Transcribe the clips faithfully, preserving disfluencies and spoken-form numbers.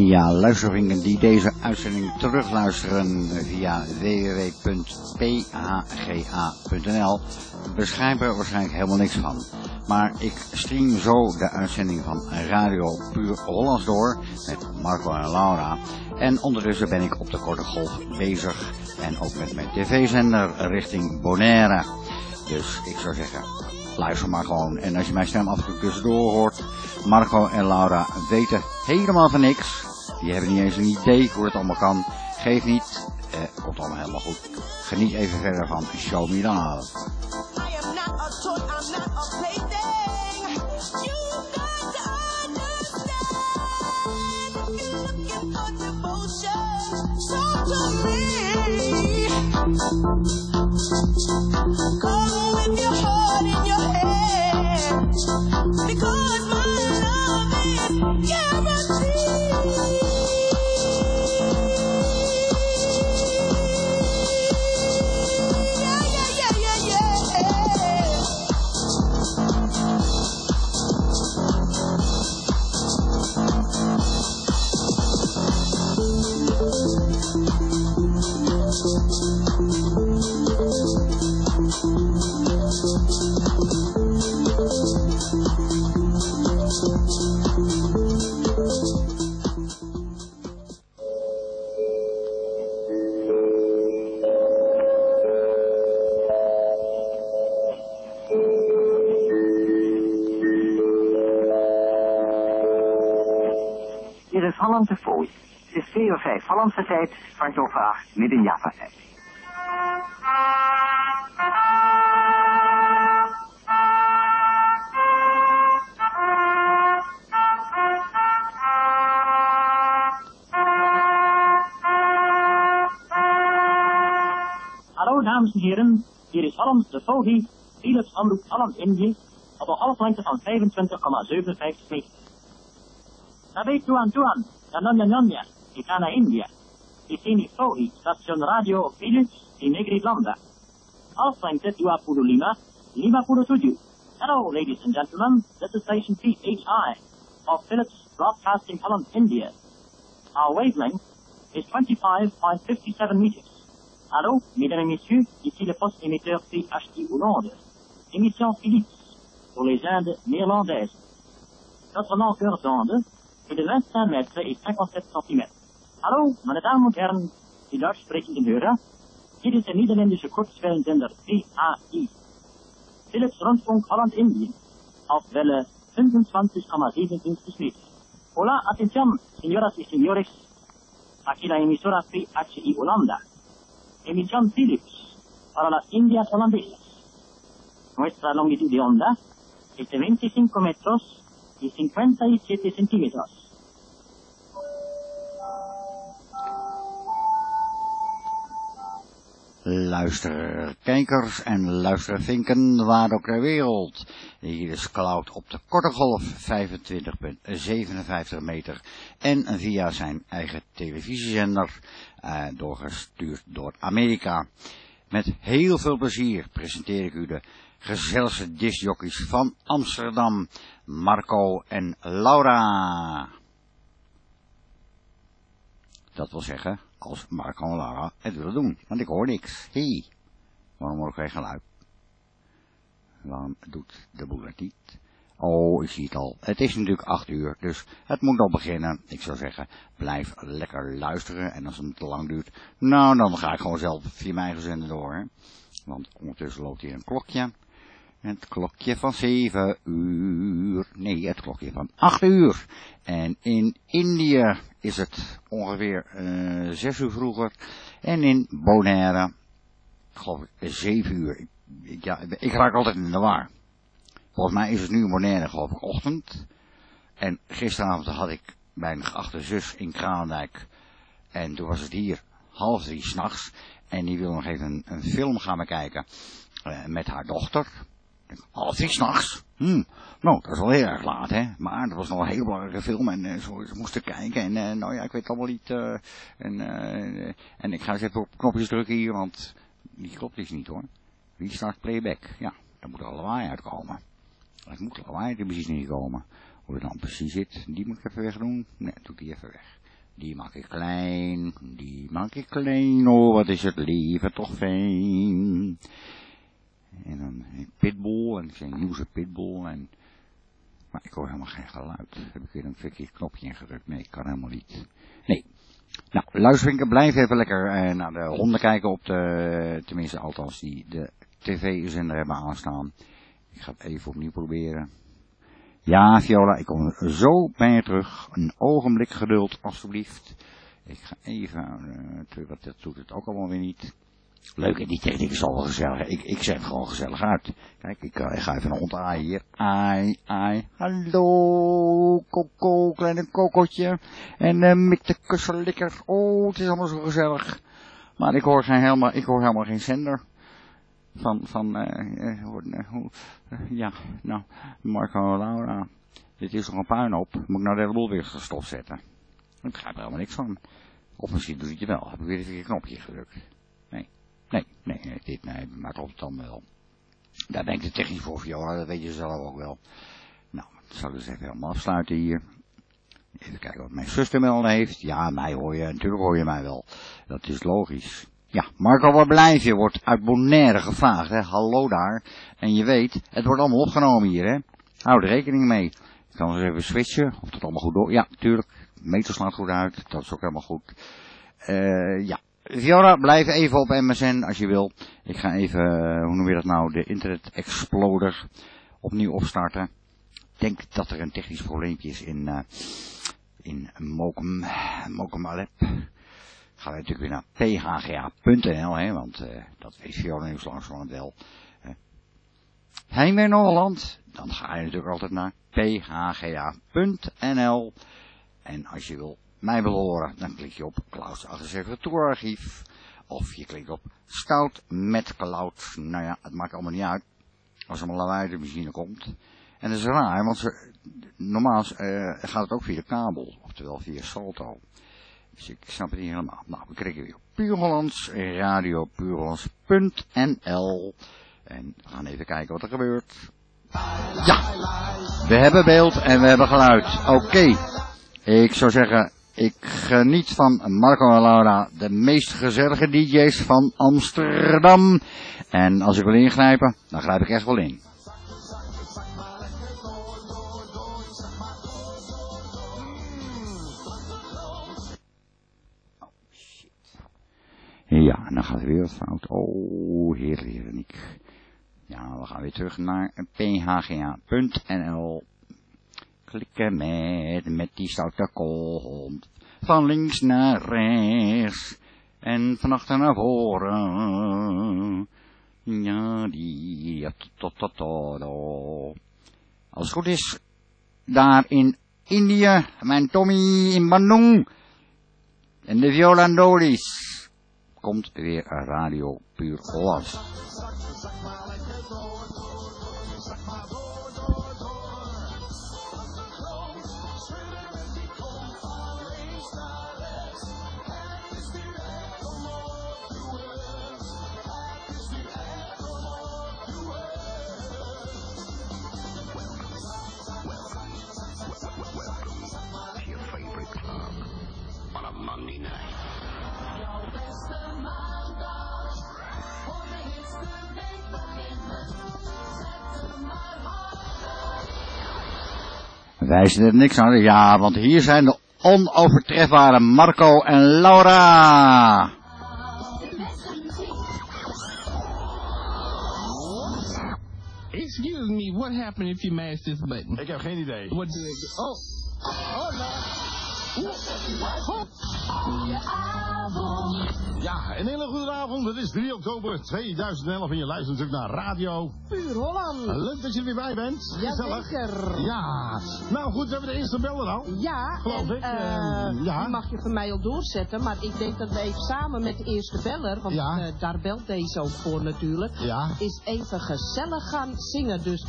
Ja, luistervrienden die deze uitzending terugluisteren via w w w punt p h g a punt n l begrijpen er waarschijnlijk helemaal niks van. Maar ik stream zo de uitzending van Radio Puur Hollands door met Marco en Laura. En ondertussen ben ik op de korte golf bezig en ook met mijn tv-zender richting Bonaire. Dus ik zou zeggen, luister maar gewoon. En als je mijn stem af en toe tussendoor hoort, Marco en Laura weten helemaal van niks. Die hebben niet eens een idee hoe het allemaal kan. Geef niet, eh, komt allemaal helemaal goed. Geniet even verder van Show Me The Love. Come with your heart in your hand, because my love is guaranteed. Yeah, yeah, yeah, yeah, yeah. Dit is Hollandse Fooi. Het is twee uur vijf Hollandse tijd, kwart over acht midden Java tijd. Hallo dames en heren, hier is Holland de Fooi, Philips omroep Holland-Indië, op een golflengte van vijfentwintig komma zevenenvijftig meter. Sabe tuan tuan, dan nonya nonya, ik ga naar India. Ik zie die Fooi, station radio Philips in Negri-Landa. Golflengte dua puluh lima, lima puluh tujuh. Hello ladies and gentlemen, this is station P H I of Philips Broadcasting Holland, India. Our wavelength is twenty-five point five seven meters. Hallo, mesdames et messieurs, ici le poste émetteur P H I Hollande. Émission Philips, pour les Indes néerlandaises. Notre longueur d'onde est de vingt-cinq mètres et cinquante-sept centimètres. Hallo, meine Damen und Herren, die Deutsch sprechenden Hörer. Hier ist der niederländische Kurzwellensender P H I. Philips Rundfunk Holland-Indien auf Welle fünfundzwanzig komma siebenundfünfzig Meter. Hola, atención, señoras y señores. Aquí la emisora P H I Holanda. Emisión Philips para las Indias holandesas. Nuestra longitud de onda es de veinticinco metros y cincuenta y siete centímetros. Luisterkijkers en luistervinken waar ook ter wereld. Hier is Cloud op de korte golf vijfentwintig komma zevenenvijftig meter en via zijn eigen televisiezender uh, doorgestuurd door Amerika. Met heel veel plezier presenteer ik u de gezelligste discjockeys van Amsterdam, Marco en Laura. Dat wil zeggen, als Marco en Laura het willen doen, want ik hoor niks. Hé, hey, waarom hoor ik geen geluid? Waarom doet de boel het niet? Oh, ik zie het al. Het is natuurlijk acht uur, dus het moet al beginnen. Ik zou zeggen, blijf lekker luisteren. En als het te lang duurt, nou, dan ga ik gewoon zelf via mijn eigen zender door. Hè? Want ondertussen loopt hier een klokje. Het klokje van zeven uur. Nee, het klokje van acht uur. En in India is het ongeveer uh, zes uur vroeger. En in Bonaire, geloof ik, zeven uur. Ik, ik, ja, ik raak altijd in de war. Volgens mij is het nu in Bonaire, geloof ik, ochtend. En gisteravond had ik mijn geachte zus in Kralendijk. En toen was het hier half drie s'nachts. En die wil nog even een, een film gaan bekijken uh, met haar dochter. Half drie s'nachts. Hm. Nou, dat is wel heel erg laat, hè. Maar dat was nog een heel belangrijke film. En uh, zo, ze moesten kijken. En uh, nou ja, ik weet het allemaal niet. Uh, en, uh, en ik ga eens even op knopjes drukken hier, want die klopt iets niet, hoor. Wie start playback? Ja, daar moet er lawaai uitkomen. Het moet lawaai er precies niet komen. Hoe het dan precies zit, die moet ik even wegdoen. Nee, doe die even weg. Die maak ik klein, die maak ik klein, oh wat is het leven toch fijn. En dan Pitbull, en ik zei nieuwse Pitbull, en... Maar ik hoor helemaal geen geluid. Heb ik weer een verkeerd knopje ingedrukt? Nee, ik kan helemaal niet. Nee. Nou, luisteren, blijf even lekker uh, naar de honden kijken op de... Tenminste, althans, die de tv-zender hebben aanstaan. Ik ga het even opnieuw proberen. Ja, Viola, ik kom zo bij je terug. Een ogenblik geduld, alstublieft. Ik ga even... Uh, wat, dat doet het ook allemaal weer niet. Leuk, en die techniek is al wel gezellig. Ik, ik zet het gewoon gezellig uit. Kijk, ik, uh, ik ga even een hond aaien hier. Ai, ai. Hallo, Coco, kleine kokotje. En uh, Mik de kusselikker. Oh, het is allemaal zo gezellig. Maar ik hoor, geen helemaal, ik hoor helemaal geen zender. Van, van, uh, uh, uh, uh, ja, nou, Marco en Laura. Dit is nog een puinhoop. Moet ik nou de hele boel weer gestopt zetten? Ik begrijp er helemaal niks van. Of misschien doe je het wel. Heb ik weer even een knopje gedrukt. Nee, nee, nee, nee, dit, nee, maar klopt het dan wel. Daar ben ik de technisch voor, Viola, dat weet je zelf ook wel. Nou, dat zal ik dus even helemaal afsluiten hier. Even kijken wat mijn zuster melden heeft. Ja, mij hoor je, natuurlijk hoor je mij wel. Dat is logisch. Ja, Marco, waar blijf je? Wordt uit Bonaire gevraagd, hè. Hallo daar. En je weet, het wordt allemaal opgenomen hier, hè. Hou er rekening mee. Ik kan eens even switchen, of dat allemaal goed door... Ja, tuurlijk. De meter slaat goed uit. Dat is ook helemaal goed. Uh, ja. Viola, blijf even op M S N als je wil. Ik ga even, uh, hoe noem je dat nou, de Internet Explorer opnieuw opstarten. Ik denk dat er een technisch probleempje is in, uh, in Mokum, Mokum Alep. Gaan we natuurlijk weer naar p h g a punt n l, hè, want uh, dat weet Viola nieuws langzamerhand wel. Uh, Heimwee naar Holland, dan ga je natuurlijk altijd naar p h g a punt n l. En als je wil mij wil horen, dan klik je op Clouds achtenzeventig Tourarchief. Of je klikt op Stout met Cloud. Nou ja, het maakt allemaal niet uit. Als er maar lawaai uit de machine komt. En dat is raar, want ze, normaal uh, gaat het ook via de kabel. Oftewel via Salto. Dus ik snap het niet helemaal. Nou, we klikken weer op Puur Hollands, radio puurhollands punt n l. En we gaan even kijken wat er gebeurt. Ja, we hebben beeld en we hebben geluid. Oké, okay. Ik zou zeggen, ik geniet van Marco en Laura, de meest gezellige D J's van Amsterdam. En als ik wil ingrijpen, dan grijp ik echt wel in. Ja, en dan gaat het weer wat fout. Oh, heerlijk, heerlijk. Ja, we gaan weer terug naar p h g a punt n l. Klikken met, met die stoute kont. Van links naar rechts. En van achter naar voren. Ja, die, ja, tot, tot, tot, tot. Als het goed is, daar in Indië, mijn Tommy in Bandung. En de Violandolis. Komt weer Radio Puur Hollands. Wij zien er niks aan. Ja, want hier zijn de onovertrefbare Marco en Laura. Excuse me, what happened if you mash this button? Ik heb geen idee. What do I do? Oh, oh, Ja, een hele goede avond. Het is drie oktober tweeduizend elf en je luistert natuurlijk naar Radio Puur Holland. Leuk dat je er weer bij bent. Ja, Gezellig. zeker. Ja. Nou goed, we hebben de eerste beller al. Ja, Geloof en, ik. Uh, Uh, ja. Die mag je van mij al doorzetten, maar ik denk dat we even samen met de eerste beller, want Ja. uh, daar belt deze ook voor natuurlijk, Ja. is even gezellig gaan zingen. Dus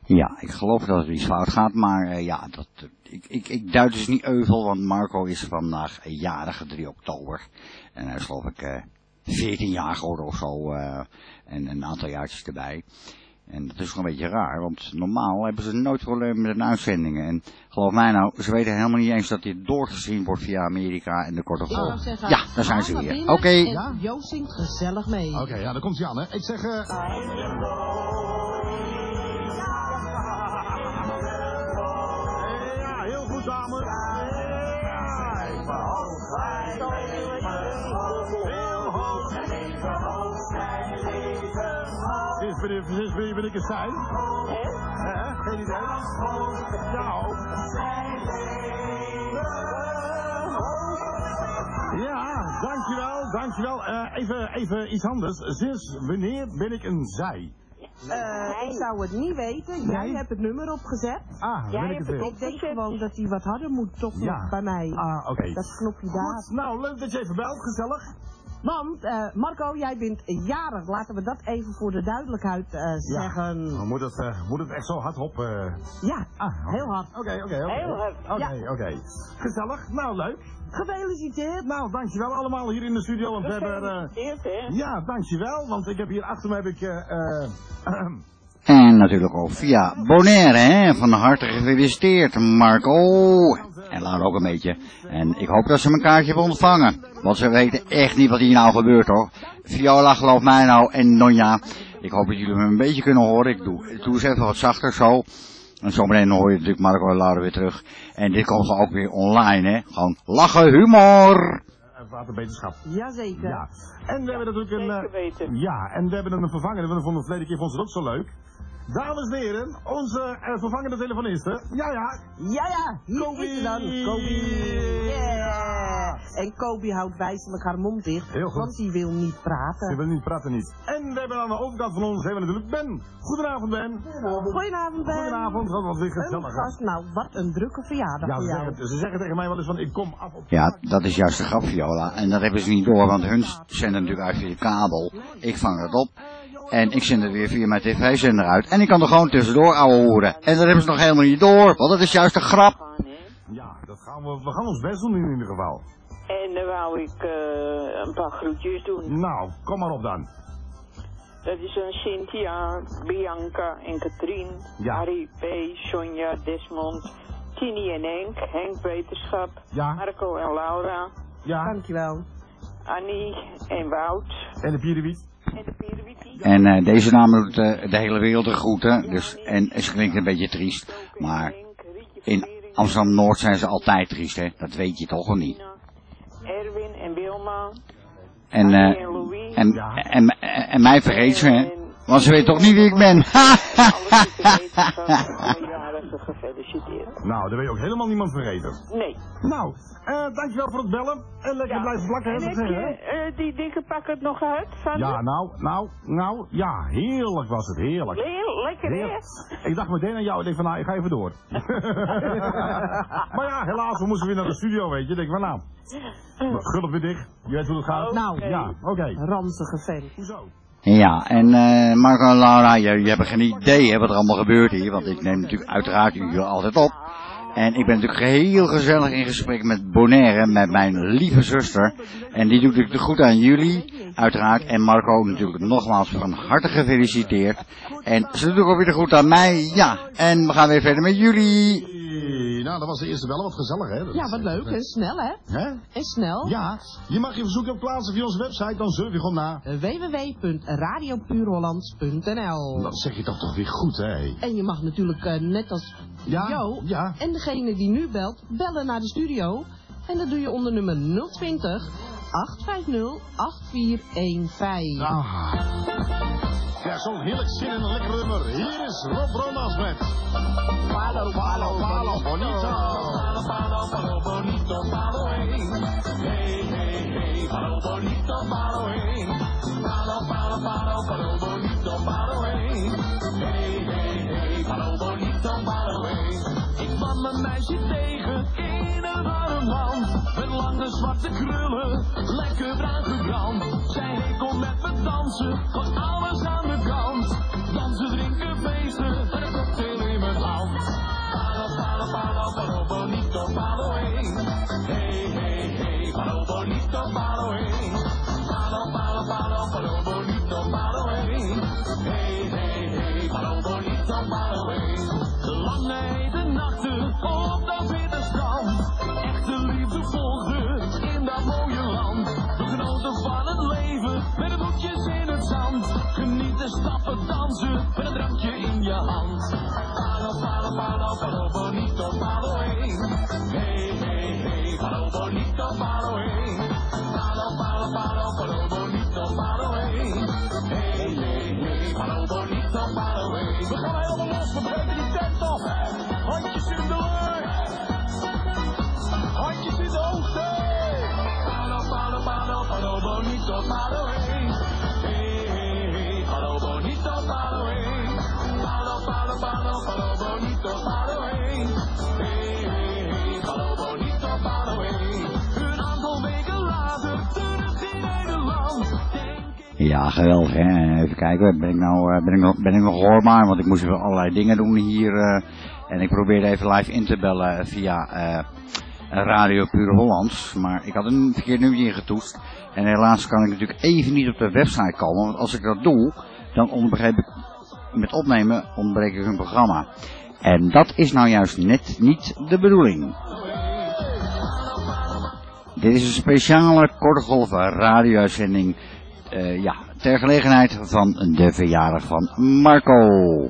Ja, ik geloof dat het iets fout gaat, maar uh, ja, dat, uh, ik, ik, ik duid dus niet euvel, want Marco is vandaag jarig, drie oktober. En hij is geloof ik uh, veertien jaar geworden of zo, uh, en een aantal jaartjes erbij. En dat is gewoon een beetje raar, want normaal hebben ze nooit problemen met de uitzendingen. En geloof mij nou, ze weten helemaal niet eens dat dit doorgezien wordt via Amerika en de korte golf. Ja, daar zijn ze weer. Oké. Okay. Ja? Joost zingt gezellig mee. Oké, okay, ja, daar komt hij aan, hè. Ik zeg... Uh... Ja, heel goed, dames. Sinds wanneer ben ik het zijn? Hè? Geen idee. Nou. Ja, dankjewel, dankjewel. Uh, even, even iets anders. Sinds wanneer ben ik een zij? Uh, ik zou het niet weten. Jij nee? hebt het nummer opgezet. Ah, dan ben ik het weer. Ik denk gewoon dat hij wat harder moet, toch ja. nog bij mij. Ah, oké. Okay. Dat knopje daar. Goed, nou, leuk dat je even belt, gezellig. Want, uh, Marco, jij bent jarig. Laten we dat even voor de duidelijkheid uh, zeggen. Ja, moet het, uh, moet het echt zo hard op? Uh... Ja, ah, heel hard. Oké, okay, oké. Okay, heel hard. Oké, okay, ja. oké. Okay. Gezellig, nou leuk. Gefeliciteerd. Nou, dankjewel allemaal hier in de studio. Want we hebben, uh... Ja, dankjewel, want ik heb hier achter me heb ik... Uh, uh, En natuurlijk ook via Bonaire, hè. Van harte gefeliciteerd, Marco. En Laura ook een beetje. En ik hoop dat ze mijn kaartje hebben ontvangen. Want ze weten echt niet wat hier nou gebeurt, hoor. Viola, geloof mij nou, en Nonja. Ik hoop dat jullie me een beetje kunnen horen. Ik doe, ik doe eens even wat zachter, zo. En zometeen hoor je natuurlijk Marco en Laura weer terug. En dit komt ook weer online, hè. Gewoon lachen, humor. Waterbeterschap. Jazeker. Ja. En we hebben natuurlijk een... Uh, ja, en we hebben een vervanger. We vonden de verleden keer vond ze het ook zo leuk. Dames en heren, onze uh, vervangende telefoniste. Ja, ja. Ja, ja. Hier Kobi. is ze dan. Kobi. Yeah. En Kobi houdt wijselijk haar mond dicht. Heel goed. Want hij wil niet praten. Hij wil niet praten, niet. En we hebben aan de overkant van ons hebben we natuurlijk Ben. Goedenavond, Ben. Goedenavond, Ben. Goedenavond. Dat was weer gezellig. Gast, nou, wat een drukke verjaardag ja, voor ze jou. zeggen, ze zeggen tegen mij wel eens van, ik kom af op... Ja, dat is juist de grap, Viola. En dat hebben ze niet door, want hun zenden natuurlijk uit via de kabel. Ik vang het op. En ik zend het weer via mijn tv-zender uit. En ik kan er gewoon tussendoor ouwe horen. En dat hebben ze nog helemaal niet door, want dat is juist de grap. Ja, dat gaan we, we gaan ons best doen in ieder geval. En dan wou ik uh, een paar groetjes doen. Nou, kom maar op dan. Dat is een Cynthia, Bianca en Katrien, ja. Harry P, Sonja, Desmond, Tini en Henk, Henk Wetenschap, ja. Marco en Laura. Ja. Dankjewel. Annie en Wout. En de Pierdewiet. En de Pierdewiet. En uh, deze naam doet uh, de hele wereld de groeten. Dus, en ze klinkt een beetje triest. Maar in Amsterdam-Noord zijn ze altijd triest, hè. Dat weet je toch al niet. Erwin en Wilma. En, uh, en, en, en, en, en mij vergeet ze, hè. Want ze weet toch niet wie ik ben. Gefeliciteerd. Nou, daar ben je ook helemaal niemand vergeten. Nee. Nou, uh, dankjewel voor het bellen. En lekker ja. blijven plakken, hè? En heb je uh, die dikke pak het nog uit? Van ja, nou, nou, nou, ja, heerlijk was het, heerlijk. Heel lekker, heerlijk. Hè? Ik dacht meteen aan jou, ik denk van, nou, ik ga even door. Maar ja, helaas, we moesten weer naar de studio, weet je. Ik denk van, nou, gulp weer dicht. Je weet hoe het gaat. Nou, okay. Ja, oké. Okay. Ranzige vent. Hoezo? Ja, en uh, Marco en Laura, jullie hebben geen idee hè, wat er allemaal gebeurt hier, want ik neem natuurlijk uiteraard jullie altijd op. En ik ben natuurlijk heel gezellig in gesprek met Bonaire, met mijn lieve zuster. En die doet natuurlijk goed aan jullie, uiteraard. En Marco natuurlijk nogmaals van harte gefeliciteerd. En ze doet ook weer goed aan mij, ja. En we gaan weer verder met jullie. Nou, dat was de eerste wel wat gezellig, hè? Dat ja, wat leuk. En snel, hè? Hè? En snel. Ja, je mag je verzoekje op plaatsen via onze website, dan surf je gewoon naar w w w punt radio puur hollands punt n l. Dat zeg je toch toch weer goed, hè? En je mag natuurlijk, uh, net als ja, Jo ja. en degene die nu belt, bellen naar de studio. En dat doe je onder nummer nul twintig, acht vijf nul, acht vier een vijf. Ah. Ja, zo'n heerlijk zin en een lekker nummer. Hier is Rob Romas met Palo, Palo, Palo, Bonito. Palo, Palo, Palo, Bonito, Palo, hey. Hey, hey, hey, Palo, Bonito, Palo, hey. Palo, Palo, Palo, Palo, Bonito, Palo, hey. Hey, hey, hey, Palo, Bonito, Palo, hey. Ik kwam een meisje tegen in een warm land. Met lange zwarte krullen, lekker bruin gebrand. Zij hey, kom met me dansen, van alles aan de kant. Dansen, drinken, feesten, en een cocktail zand. Genieten, stappen, dansen, met een drankje in je hand. Palo, palo, palo, palo, bonito, palo, hey. Hey, hey, hey, palo, bonito, palo, hey. Palo, palo, palo, palo, bonito, palo, hey. Hey, hey, hey, palo, bonito, palo, hey. We gaan helemaal los, we breken die tent af. Handjes in de lucht. Handjes in de hoogte. Palo, palo, palo, palo, bonito, palo, hey. Hey, hey, hey, palo, bonito, palo, hey. Palo, palo, palo, palo, bonito, palo, hey. Hey, hey, hey, palo, bonito, palo, hey. Een aantal weken later terug in Nederland. Ja, geweldig hè. Even kijken, ben ik nou uh, ben ik nog, ben ik nog hoorbaar, want ik moest even allerlei dingen doen hier. Uh, en ik probeerde even live in te bellen via uh, Radio Puur Hollands. Maar ik had een verkeerd nummer ingetoetst. En helaas kan ik natuurlijk even niet op de website komen. Want als ik dat doe, dan onderbreek ik met opnemen onderbreek ik hun programma. En dat is nou juist net niet de bedoeling. Dit is een speciale korte golf radio-uitzending. Uh, ja, ter gelegenheid van de verjaardag van Marco.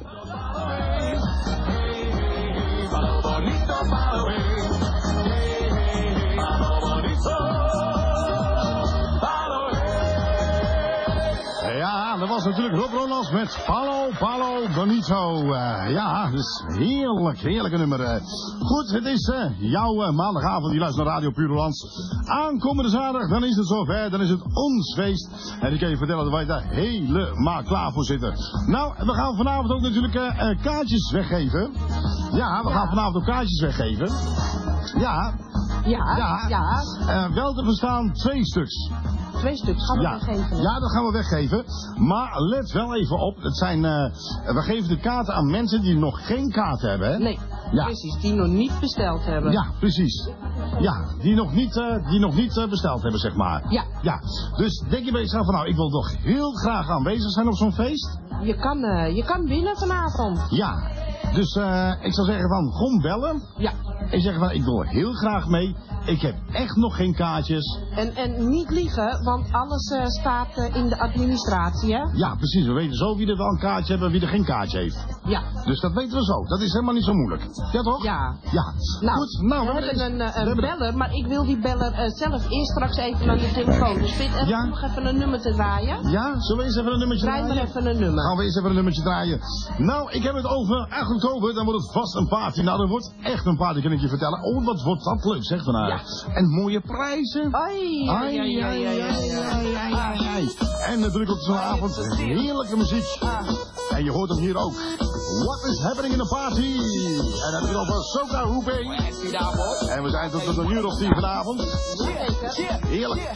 Ja, dat was natuurlijk Rob Ronalds met Palo, Palo, Bonito. Uh, ja, dus heerlijk, heerlijke nummer. Uh. Goed, het is uh, jouw uh, maandagavond, die luistert naar Radio Puur Hollands. Aankomende zaterdag, dan is het zover, dan is het ons feest. En ik kan je vertellen dat wij daar helemaal klaar voor zitten. Nou, we gaan vanavond ook natuurlijk uh, uh, kaartjes weggeven. Ja, we gaan vanavond ook kaartjes weggeven. Ja. Ja, ja. ja. Uh, wel te verstaan twee stuks. Twee stuks gaan we ja. weggeven. Ja, dat gaan we weggeven. Maar let wel even op. Het zijn, uh, we geven de kaarten aan mensen die nog geen kaart hebben. Hè? Nee, ja. precies. Die nog niet besteld hebben. Ja, precies. Ja, die nog niet, uh, die nog niet uh, besteld hebben, zeg maar. Ja. Ja. Dus denk je bij jezelf van, nou, ik wil toch heel graag aanwezig zijn op zo'n feest? Je kan, uh, je kan winnen vanavond. Ja. Dus uh, ik zou zeggen van, kom bellen. Ja. En zeggen van, ik wil heel graag mee. Ik heb echt nog geen kaartjes. En, en niet liegen, want alles uh, staat uh, in de administratie, hè? Ja, precies. We weten zo wie er wel een kaartje heeft en wie er geen kaartje heeft. Ja. Dus dat weten we zo. Dat is helemaal niet zo moeilijk. Ja, toch? Ja. Ja. Nou, goed. Nou, we, we hebben een, uh, een hebben beller, maar ik wil die beller uh, zelf eerst straks even aan de telefoon. Dus vind even ja? nog even een nummer te draaien. Ja, zullen we eens even een nummertje Draai draaien? maar even een nummer. Gaan we eens even een nummertje draaien. Nou, ik heb het over acht oktober, dan wordt het vast een party. Nou, dat wordt echt een party, kan ik je vertellen. Oh, wat wordt dat leuk, zeg vandaag. Ja. En mooie prijzen. Ai, ai, ai, ai, ai, ai, ai, ai. En natuurlijk op zo'n avond heerlijke muziek. En je hoort hem hier ook. What is happening in the party? En dan heb je over Soca Hooping. En we zijn tot tot een uur of tien vanavond. Heerlijk.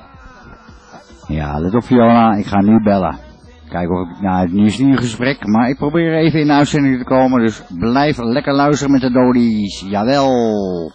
Ja, let op Fiona, ik ga nu bellen. Kijken of ik, nou het nu is niet een gesprek, maar ik probeer even in de uitzending te komen, dus blijf lekker luisteren met de Dodies. Jawel.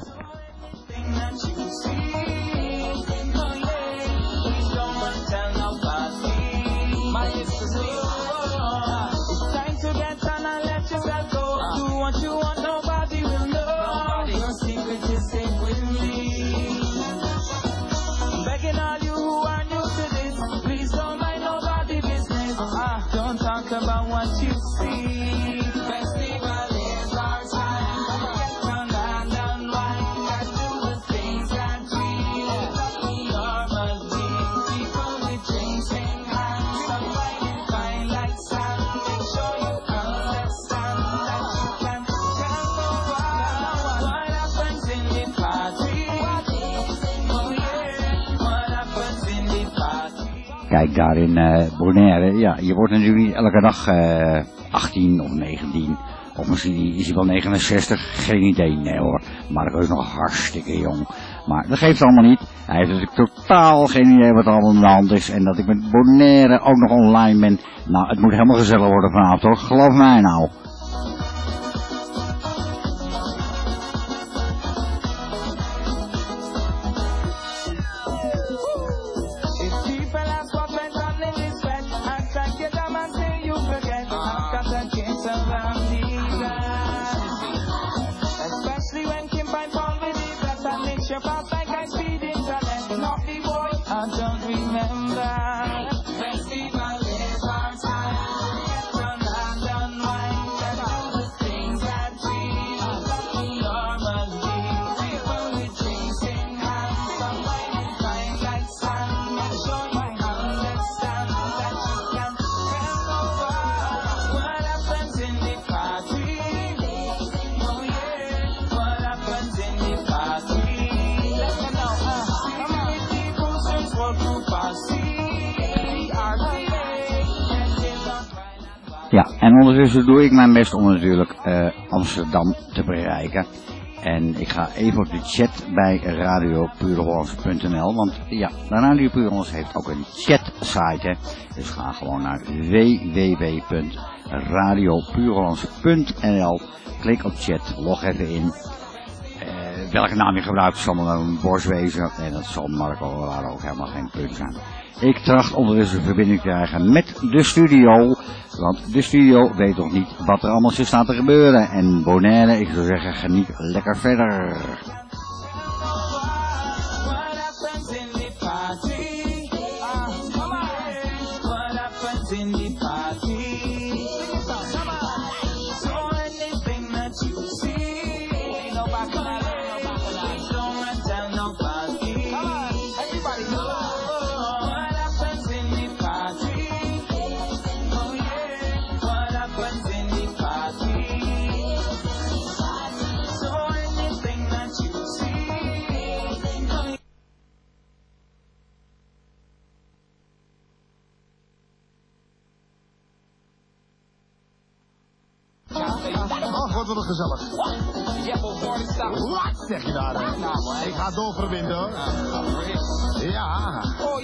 About what you see. Festival is our time. Get on down, down, wine. Let's do the things that we we are must be. People with drinks in hand, some fighting fine like sand. Make sure you understand that you can tell no one what happens in the party. Oh yeah, what happens in the party. Kijk, daar in uh, Bonaire, ja, je wordt natuurlijk niet elke dag uh, achttien of negentien, of misschien is hij wel negenenzestig, geen idee, nee hoor. Marco is nog hartstikke jong, maar dat geeft allemaal niet. Hij heeft natuurlijk totaal geen idee wat er allemaal aan de hand is en dat ik met Bonaire ook nog online ben. Nou, het moet helemaal gezellig worden vanavond, toch? Geloof mij nou. I don't remember. Festival Ja, en ondertussen doe ik mijn best om natuurlijk uh, Amsterdam te bereiken. En ik ga even op de chat bij radio puur hollands punt n l, want ja, Radio Puur Hollands heeft ook een chatsite, hè. Dus ga gewoon naar w w w punt radio puur hollands punt n l, klik op chat, log even in. Uh, welke naam je gebruikt zal maar een borst wezen, en dat zal Marco daar ook helemaal geen punt zijn. Ik tracht ondertussen verbinding te krijgen met de studio, want de studio weet nog niet wat er allemaal zit staat te gebeuren. En Bonaire, ik zou zeggen, geniet lekker verder. Ach, wat wordt het gezellig. Wat zeg je daar? Hè? Ik ga doorverbinden hoor. Ja.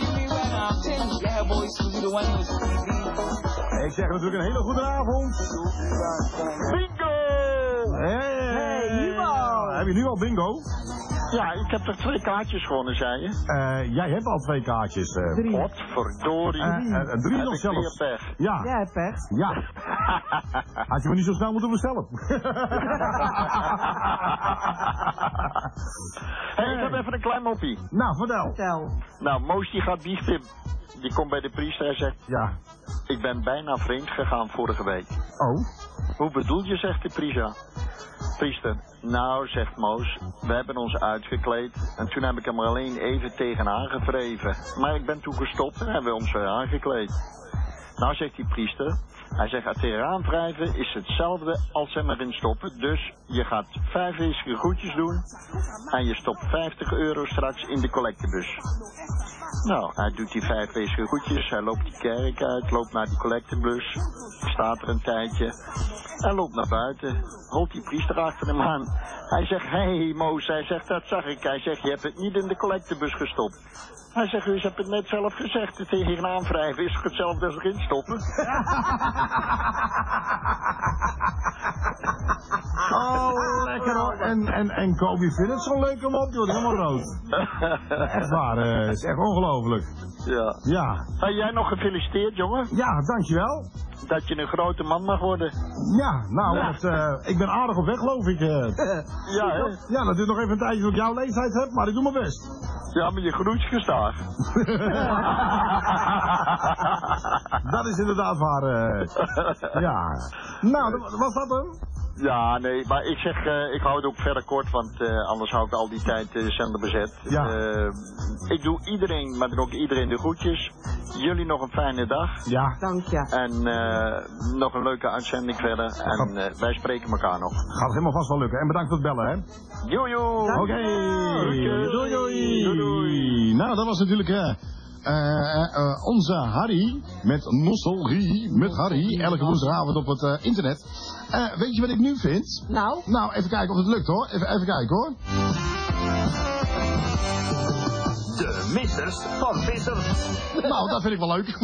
Ik zeg natuurlijk een hele goede avond. Bingo! Hey, hey Hugo! Heb je nu al bingo? Ja, ik heb er twee kaartjes gewonnen, zei je. Uh, jij hebt al twee kaartjes. Uh, drie. Godverdorie. Uh, uh, drie nog zelfs. Pech. Ja. Jij hebt pech. Ja. Had je me niet zo snel moeten bestellen. Hey, ik heb even een klein moppie. Nou, vertel. Vertel. Nou, Moos die gaat biechten. Die komt bij de priester en zegt... Ja. Ik ben bijna vreemd gegaan vorige week. Oh. Hoe bedoel je, zegt de priester. Priester, nou, zegt Moos, we hebben ons uitgekleed en toen heb ik hem er alleen even tegenaan gevreven. Maar ik ben toen gestopt en hebben we ons weer aangekleed. Nou, zegt die priester, hij zegt, het tegenaan wrijven is hetzelfde als hem erin stoppen. Dus je gaat vijf wezenlijke groetjes doen en je stopt vijftig euro straks in de collectebus. Nou, hij doet die vijf wezenlijke groetjes, hij loopt die kerk uit, loopt naar die collectebus, staat er een tijdje. Hij loopt naar buiten, holt die priester achter hem aan. Hij zegt, hé hey, Moos, hij zegt, dat zag ik. Hij zegt, je hebt het niet in de collectebus gestopt. Hij zegt, u hebt het net zelf gezegd, het tegenaan wrijven is hetzelfde als erin stoppen. Oh, lekker hoor. En, en, en Kobe vindt het zo'n leuke mop, joh, helemaal rood. Echt waar, het uh, is echt ongelooflijk. Ja. Ja. Hey, jij nog gefeliciteerd, jongen? Ja, dankjewel. Dat je een grote man mag worden. Ja, nou, ja. Want, uh, ik ben aardig op weg, geloof ik. Uh. Ja, hè? Ja, dat duurt nog even een tijdje dat ik jouw leeftijd heb, maar ik doe mijn best. Ja, maar je groeit gestaag. Dat is inderdaad waar. Uh. Ja. Nou, was dat hem? Ja, nee, maar ik zeg, uh, ik hou het ook verder kort, want uh, anders hou ik al die tijd de uh, zender bezet. Ja. Uh, ik doe iedereen, maar dan ook iedereen de groetjes. Jullie nog een fijne dag. Ja. Dank je. En uh, nog een leuke uitzending verder. En uh, wij spreken elkaar nog. Gaat helemaal vast wel lukken. En bedankt voor het bellen, hè. Jojo. Oké. Okay. Doei, doei. Doei, doei. Nou, dat was natuurlijk... Uh... Uh, uh, onze Harry, met nostalgie, met Harry, elke woensdagavond op het uh, internet. Uh, weet je wat ik nu vind? Nou? Nou, even kijken of het lukt hoor. Even, even kijken hoor. De missers van Visser. Nou, dat vind ik wel leuk.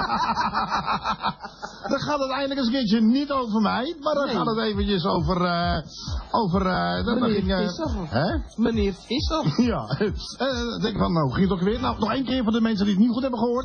Dan gaat het eindelijk eens een keertje niet over mij, maar dan nee. gaat het eventjes over... Uh, over uh, Meneer ging, uh, Visser. Hè? Meneer Visser. Ja. Uh, denk van, nou, ging het ook weer? Nou, nog één keer voor de mensen die het niet goed hebben gehoord.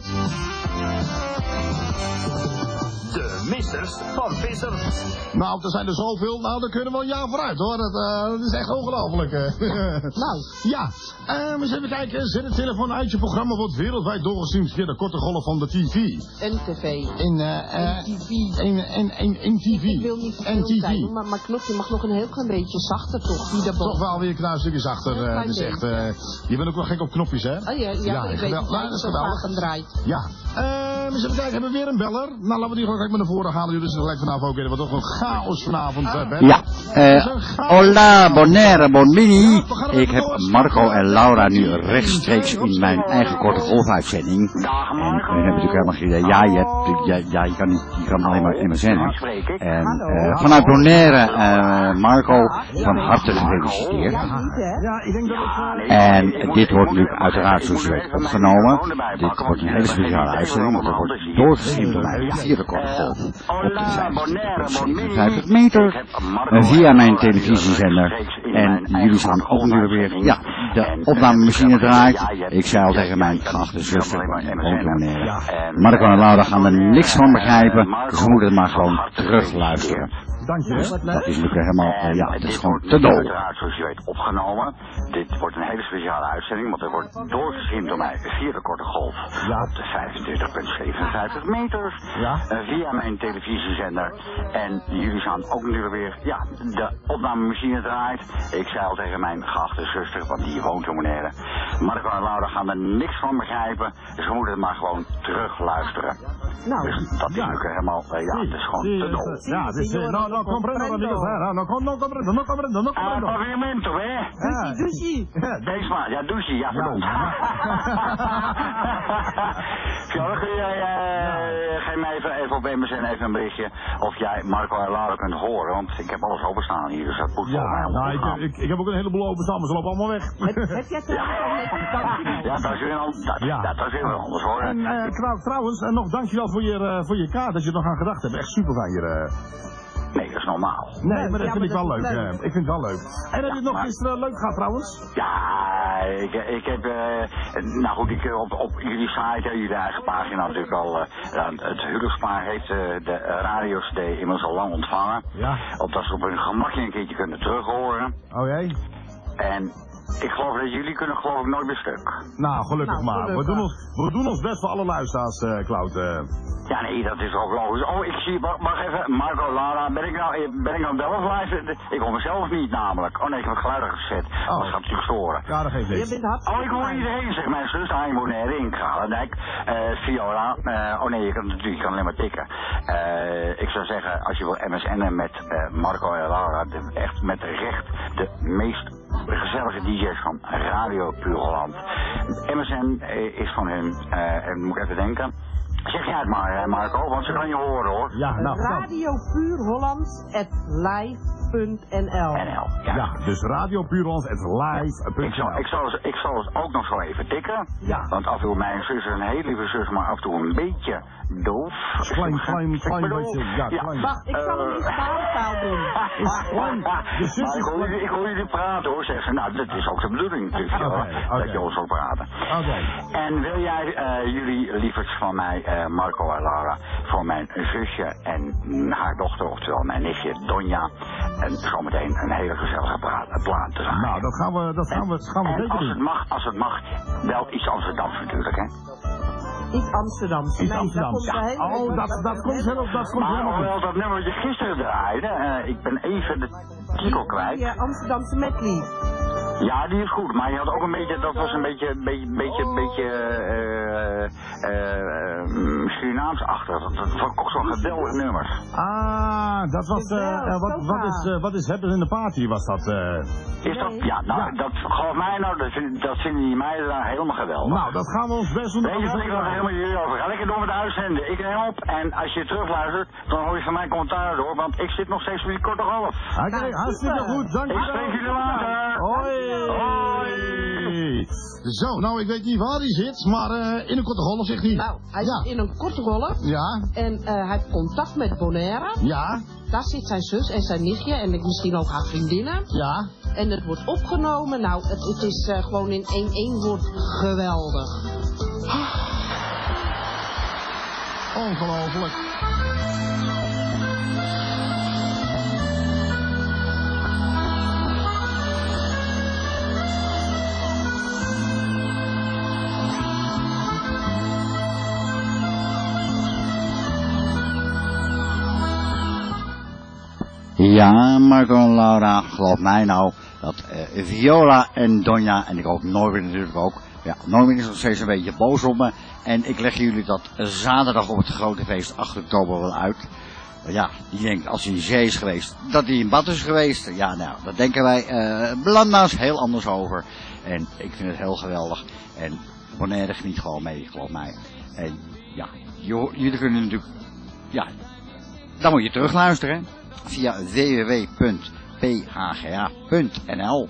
De missers van Visser. Nou, er zijn er zoveel. Nou, daar kunnen we wel een jaar vooruit, hoor. Dat, uh, dat is echt ongelooflijk. Nou. Ja. Uh, eens even kijken. Zet het telefoon uit. Je programma wordt wereldwijd doorgezien via de korte golf van de T V. N T V. In, uh, uh, N T V. In, in, in, in T V. Ik wil niet veel tijd, maar, maar knopje mag nog een heel klein beetje zachter, toch? Wie toch wel weer een klein stukje zachter. Uh, dus echt, uh, je bent ook wel gek op knopjes, hè? Oh ja, ja, ja ik weet het. Nou, dat is geweldig. Draait. Ja. Uh, eens even kijken. Hebben we weer een beller? Nou, laten we die gewoon gelijk maar naar voren halen. Dus gelijk vanavond ook weer. Wat toch een chaos vanavond, uh, Ben. Ja. Uh, hola, Bonaire, Bonmini. Ik heb Marco en Laura nu rechtstreeks in mijn eigen korte golfuitzending. En we hebben natuurlijk helemaal geen idee. Ja, je, hebt, ja, ja, je, kan, je kan alleen maar M S N. En uh, vanuit Bonaire, uh, Marco, van harte gefeliciteerd. En dit wordt nu uiteraard zoals je weet opgenomen. Dit wordt een hele speciale uitzending, want er wordt doorgestreamd door mij via de korte golf op de vijftig meter. Via mijn televisiezender. En jullie staan ook nu weer, ja, de opnamemachine draait. Ik zei al tegen mijn geachte zuster, Marco en Laura gaan er niks van begrijpen. Dus we moeten het maar gewoon terugluisteren. Dank je. Dus dat is natuurlijk helemaal, uh, ja, het is gewoon te dol. Uiteraard, zoals je weet, opgenomen. Dit wordt een hele speciale uitzending, want er wordt doorgestreamd door mij via de korte golf ja. op de vijfentwintig komma zevenenvijftig meters. Ja. Uh, via mijn televisiezender. En jullie gaan ook natuurlijk weer, ja, de opnamemachine draait. Ik zei al tegen mijn geachte zuster, want die woont in Bonaire. Marco en Laura gaan er niks van begrijpen, dus we moeten het maar gewoon terugluisteren. Nou, dus dat is ja. natuurlijk helemaal, uh, ja, het is gewoon sí, te dol. Ja, het is, uh, no, no comprendo, amigos, eh, no, no, no comprendo, no comprendo, no comprendo. Ah, pavimento, hè? Douchie, douchie. Deze maar, ja, douchie, ja, verdomd. Fjord, kun jij, uh, geef mij even, even op M S N even een berichtje of jij Marco en Laura kunt horen, want ik heb alles openstaan hier, dus dat moet ja, voor mij nou, ik, ik, ik heb ook een heleboel openstaan, maar ze lopen allemaal weg. Heb, heb jij het al met vakantie? Ja, dat is weer, al, dat, ja. dat is weer anders hoor. En uh, trouw, trouwens, uh, nog dankjewel voor je, uh, voor je kaart, dat je er nog aan gedacht hebt. Echt super van je. Uh... Nee, dat is normaal. Nee, maar dat ja, vind maar ik wel leuk. leuk. Uh, ik vind het wel leuk. En heb je het nog gisteren leuk gehad trouwens? Ja, ik, ik heb, uh, nou goed, ik, op, op jullie site, jullie eigen pagina natuurlijk al, uh, het huwelijkspaar heeft uh, de radio C D inmiddels al lang ontvangen. Ja. Opdat ze op hun gemakje een keertje kunnen terughoren. Oh jee. En ik geloof dat jullie kunnen geloof ik nooit meer stuk. Nou, gelukkig nou, maar. Gelukkig. We, doen ons, we doen ons best voor alle luisteraars, uh, Cloud. Uh. Ja, nee, dat is ook logisch. Oh, ik zie, wacht even, Marco, Lara, ben ik nou, ben ik nou wel of live? Ik hoor mezelf niet namelijk. Oh nee, ik heb het geluid gezet. Oh. Dat gaat natuurlijk storen. Ja, dat geeft niks. Oh, ik hoor iedereen, zegt mijn zus, hij in Bonaire, in Kralendijk, uh, Viola. Uh, oh nee, je kan natuurlijk, je kan alleen maar tikken. Uh, ik zou zeggen, als je wil M S N'en met uh, Marco en Lara, de, echt met recht de meest gezellige D J's van Radio Puur Holland. M S N uh, is van hun, uh, en moet ik even denken. Zeg jij het maar, Marco, want ze kan je horen hoor. Ja, nou, Radio Puur Holland at live punt n l. N L, ja. Ja, dus Radio Puur Holland at live punt n l. Ik zal, ik, zal, ik zal het ook nog zo even tikken. Ja. Want af en toe, mijn zus is een hele lieve zus, maar af en toe een beetje doof. Klein, klein, klein beetje. Ja, ja. klein. Wacht, ik zal hem in spaaltaal doen. Is klein. De zus maar ik hoor, jullie, ik hoor jullie praten hoor, zegt ze. Nou, dat is ook de bedoeling natuurlijk, okay, okay. Dat je ons zal praten. Oké. Okay. En wil jij uh, jullie lieverds van mij, uh, Marco en Laura, voor mijn zusje en haar dochter, oftewel mijn nichtje Donja, en zometeen een hele gezellige plaat, plaat te zijn. Nou, dat gaan we, dat gaan we, dat gaan we en zeker als doen. het mag, als het mag, wel iets Amsterdams natuurlijk, hè? Iets Amsterdams. Iets nee, Amsterdams. Dat komt ja. Oh, dat, dat komt helemaal, dat komt maar helemaal goed. hoewel dat nummertje gisteren draaide, uh, ik ben even de titel kwijt. Ja, Amsterdamse medley. Ja, die is goed, maar je had ook een beetje, dat was een beetje, beetje, beetje, beetje, uh, uh, Surinaams-achtig. Dat, dat was ook zo'n geweldig nummer. Ah, dat was, uh, uh, wat, wat is, uh, wat is Happens in the Party, was dat? Uh... Is dat, ja, nou, ja. dat, geloof mij nou, dat, dat vinden die meiden daar helemaal geweldig. Nou, dat gaan we ons best doen. Weet je wat ik nog helemaal jullie over ga? Lekker door met uitzenden. Ik neem op en als je terugluistert, dan hoor je van mijn commentaar door, want ik zit nog steeds voor die korte golf. Oké, okay, hartstikke goed, dankjewel. Ik spreek jullie later. Hoi. Hoi. Zo, nou ik weet niet waar hij zit, maar uh, in een korte golf zegt hij. Nou, hij ja. zit in een korte golf. Ja. En uh, hij heeft contact met Bonaire. Ja. Daar zit zijn zus en zijn nichtje en misschien ook haar vriendinnen. Ja. En het wordt opgenomen. Nou, het, het is uh, gewoon in één, één woord geweldig. Ongelooflijk. Ja, Marco en Laura, geloof mij nou, dat uh, Viola en Donja, en ik hoop Norbert natuurlijk ook, ja, Norbert is nog steeds een beetje boos op me, en ik leg jullie dat zaterdag op het grote feest acht oktober wel uit. Ja, die denkt als hij in zee is geweest, dat hij in bad is geweest. Ja, nou, daar denken wij uh, Blanda's heel anders over. En ik vind het heel geweldig. En Bonaire geniet gewoon mee, geloof mij. En ja, jullie kunnen natuurlijk, ja, dan moet je terugluisteren via w w w punt p h g a punt n l.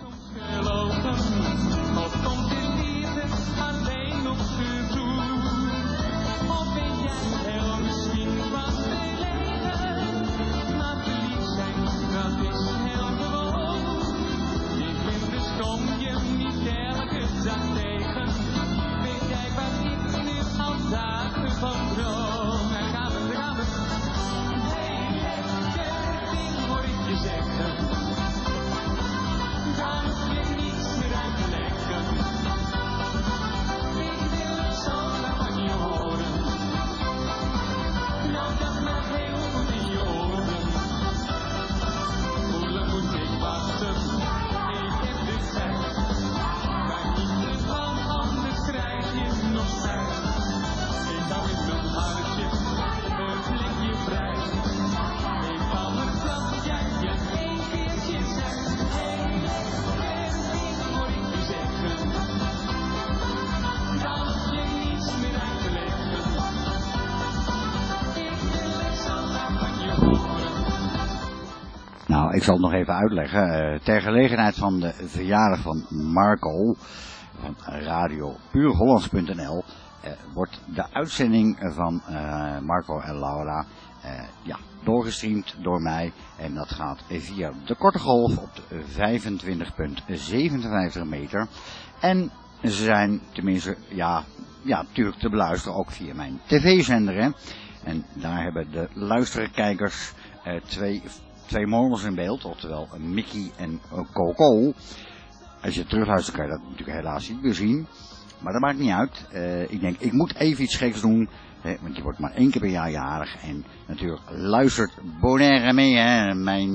Nou, ik zal het nog even uitleggen. Uh, ter gelegenheid van de verjaardag van Marco van Radio Puurhollands punt n l uh, wordt de uitzending van uh, Marco en Laura uh, ja, doorgestreamd door mij. En dat gaat via de korte golf op de vijfentwintig komma zevenenvijftig meter. En ze zijn tenminste, ja, ja, natuurlijk te beluisteren ook via mijn tv-zender. Hè. En daar hebben de luisterkijkers uh, twee... Twee molens in beeld, oftewel Mickey en Coco. Als je terugluistert kan je dat natuurlijk helaas niet meer zien. Maar dat maakt niet uit. Uh, ik denk, ik moet even iets geks doen. Hè, want je wordt maar één keer per jaar jarig. En natuurlijk luistert Bonaire mee. Hè, mijn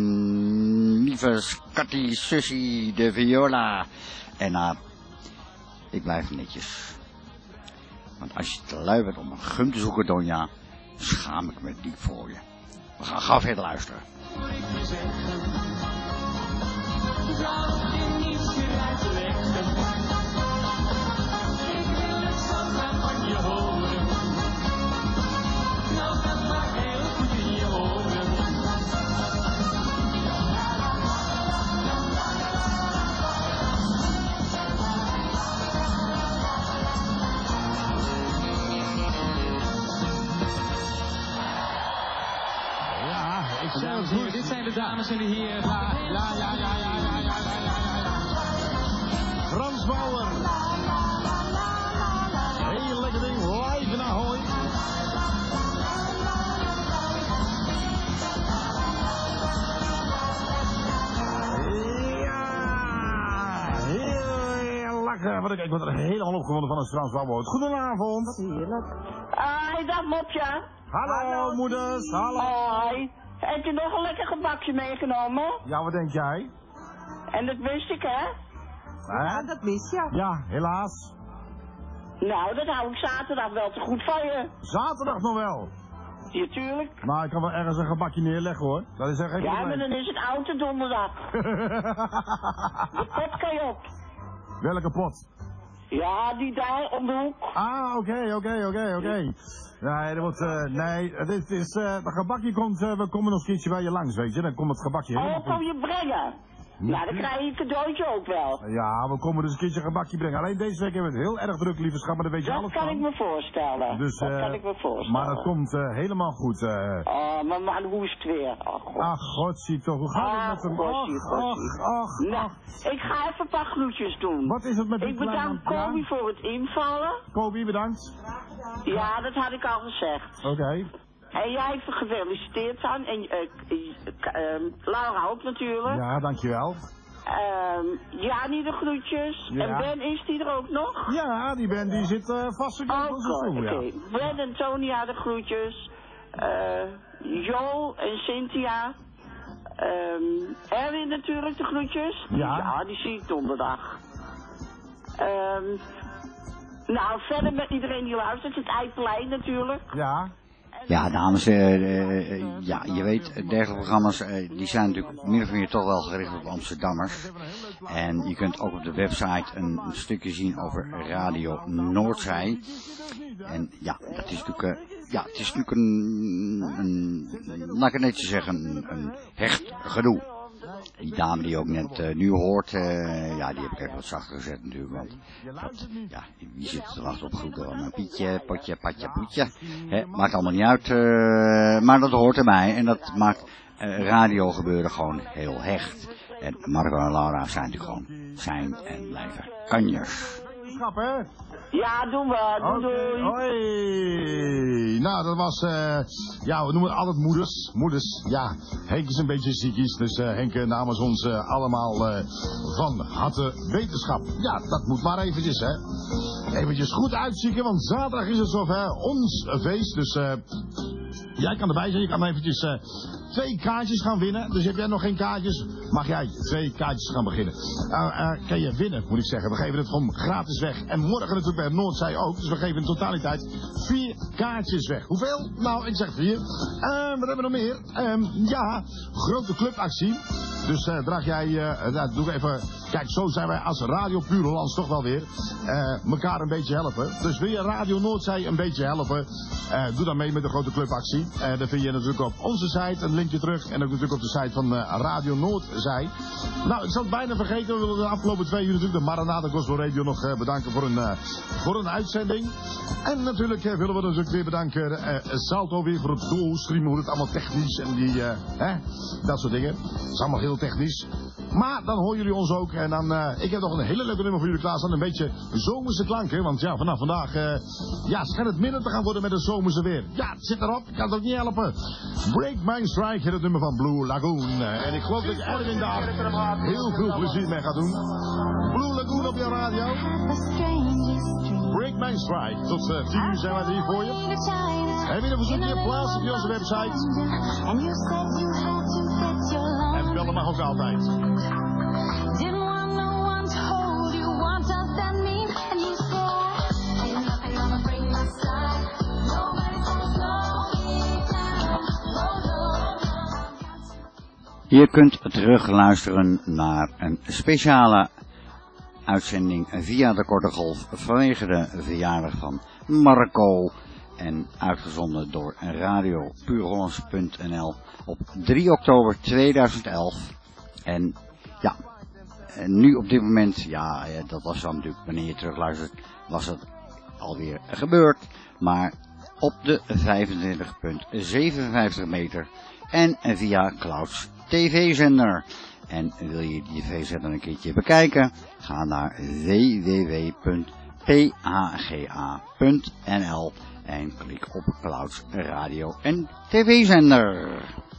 lieve schattie, sussie, de Viola. En uh, ik blijf netjes. Want als je te lui bent om een gum te zoeken, Donja, schaam ik me diep voor je. We gaan gauw verder luisteren. Dames en heren, dit zijn de dames en de heren. Ja, ja, ja, ja, ja, ja, ja, ja, ja, ja. Frans Bauer. Heel lekker ding, live in Ahoy. Ja, heel lekker. Wat ik, ik word er helemaal opgewonden van een Frans Bauer. Goedenavond. Hoi, dag mopje. Hallo, Hallo moeders, hallo. Hoi. Heb je nog een lekker gebakje meegenomen? Ja, wat denk jij? En dat wist ik, hè? Ja, dat wist je. Ja, helaas. Nou, dat hou ik zaterdag wel te goed van je. Zaterdag nog wel? Ja, tuurlijk. Maar ik kan wel ergens een gebakje neerleggen, hoor. Dat is echt geen ja, probleem. maar dan is het oude donderdag. De pot kan je op. Welke pot? Ja, die daar om de hoek. Ah, oké, oké, oké, oké. Nee, dat wordt, uh, nee, dit is, uh, het gebakje komt, uh, we komen nog een keertje bij je langs, weet je. Dan komt het gebakje helemaal Oh, kom je brengen? Nou, dan krijg je een cadeautje ook wel. Ja, we komen dus een keertje gebakje brengen. Alleen deze week hebben we het heel erg druk, lieve schat, maar dat weet je dat alles kan van. ik me voorstellen. Dus, dat uh, kan ik me voorstellen. Maar het komt uh, helemaal goed. Uh. Oh, maar man, hoe is het weer? Oh, God. Ach, god, zie toch. Hoe gaat het met hem? Ach, ach, ach, nou, ach. ik ga even een paar groetjes doen. Wat is het met die Ik bedank Kobi voor het invallen. Kobi, bedankt. Ja, dat had ik al gezegd. Oké. Okay. En jij gefeliciteerd aan. En uh, uh, uh, Laura ook natuurlijk. Ja, dankjewel. Um, Jani de groetjes. Ja. En Ben, is die er ook nog? Ja, die Ben die zit uh, vastgeklemd op zijn stoel, ja. Oké, Ben en Tonia de groetjes. Uh, Jo en Cynthia. Um, Erwin natuurlijk de groetjes. Ja. Ja, die zie ik donderdag. Um, nou, verder met iedereen die luistert. Het Eiplein natuurlijk. Ja. Ja, dames, uh, uh, ja, je weet, dergelijke programma's, uh, die zijn natuurlijk min of meer toch wel gericht op Amsterdammers. En je kunt ook op de website een, een stukje zien over Radio Noordzij. En ja, dat is natuurlijk, uh, ja, het is natuurlijk een, een, laat ik het netjes zeggen, een, een hecht gedoe. Die dame die ook net uh, nu hoort, uh, ja, die heb ik even wat zachter gezet natuurlijk, want dat, ja, wie zit te wachten op groeten van een pietje, potje, patje, poetje, hè, maakt allemaal niet uit, uh, maar dat hoort erbij en dat maakt uh, radiogebeuren gewoon heel hecht. En Marco en Laura zijn natuurlijk gewoon zijn en blijven kanjers. Ja, doen we. Doei, doei. Hoi. Nou, dat was, uh, ja, we noemen het altijd moeders. Moeders, ja. Henk is een beetje ziekies, dus uh, Henk namens ons uh, allemaal uh, van harte wetenschap. Ja, dat moet maar eventjes, hè. Eventjes goed uitzieken, want zaterdag is het zover ons feest. Dus uh, jij kan erbij zijn, je kan eventjes uh, twee kaartjes gaan winnen. Dus heb jij nog geen kaartjes, mag jij twee kaartjes gaan beginnen. Uh, uh, kan je winnen, moet ik zeggen. We geven het gewoon gratis weg. En morgen natuurlijk bij Noordzij ook. Dus we geven in totaliteit vier kaartjes weg. Hoeveel? Nou, ik zeg vier. Uh, wat hebben we nog meer? Um, ja, grote clubactie. Dus uh, draag jij, uh, uh, doe even, kijk, zo zijn wij als Radio Puur Hollands toch wel weer. Uh, mekaar een beetje helpen. Dus wil je Radio Noordzij een beetje helpen? Uh, doe dan mee met de grote clubactie. Uh, dan vind je natuurlijk op onze site een linkje terug. En ook natuurlijk op de site van uh, Radio Noordzij. Nou, ik zal het bijna vergeten. We willen de afgelopen twee uur natuurlijk de Maranatha Gospel Radio nog uh, bedanken voor een, uh, voor een uitzending. En natuurlijk uh, willen we natuurlijk weer bedanken uh, Salto weer voor het doorstreamen. Hoe het allemaal technisch en die, uh, hè, dat soort dingen. Het is allemaal heel technisch. Maar dan horen jullie ons ook. En dan, uh, ik heb nog een hele leuke nummer voor jullie klaarstaan. Een beetje zomerse klanken. Want ja, vanaf vandaag, uh, ja, schijnt het minder te gaan worden met het zomerse weer. Ja, het zit erop. Ik kan het ook niet helpen. Break My Strike, het nummer van Blue Lagoon. Uh, en ik geloof dat Erwin daar heel veel plezier mee gaat doen. Blue Lagoon op je radio. Break My Strike. Tot uh, tien uur zijn wij er hier voor je. Heb je een verzoekje? Plaats op onze website. En bellen mag ook altijd. Je kunt terug luisteren naar een speciale uitzending via de Korte Golf vanwege de verjaardag van Marco en uitgezonden door radio puur hollands punt n l op drie oktober tweeduizend elf. En ja, nu op dit moment, ja, dat was dan natuurlijk, wanneer je terugluistert, was het alweer gebeurd, maar op de vijfentwintig komma zevenenvijftig meter en via Clouds T V-zender. En wil je die T V-zender een keertje bekijken? Ga naar w w w punt p h g a punt n l en klik op Clouds Radio en T V-zender.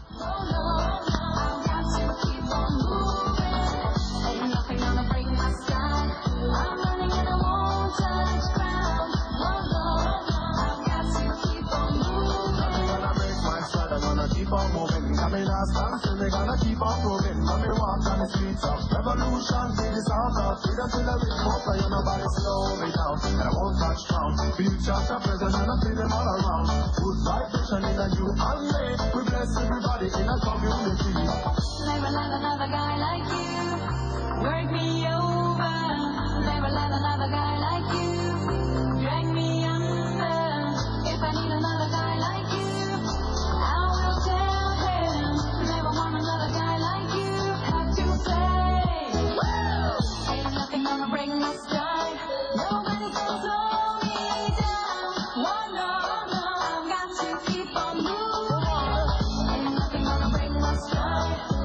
Keep on moving, coming out, something we're gonna keep on moving. When we walk on the streets of revolution, feel the sound of freedom to the rhythm of fire, nobody slow me down. And I won't touch down, future to present and I feel them all around. Good vibration in a new and me, we bless everybody in a community. Never let another guy like you work me over. Never let another guy like you drag me under. If I need another guy like you, I will tell him. Never want another guy like you. Have to say, woo! Ain't nothing gonna break my stride. Nobody can slow me down. Oh no, no, I've got to keep on moving. Ain't nothing gonna break my stride.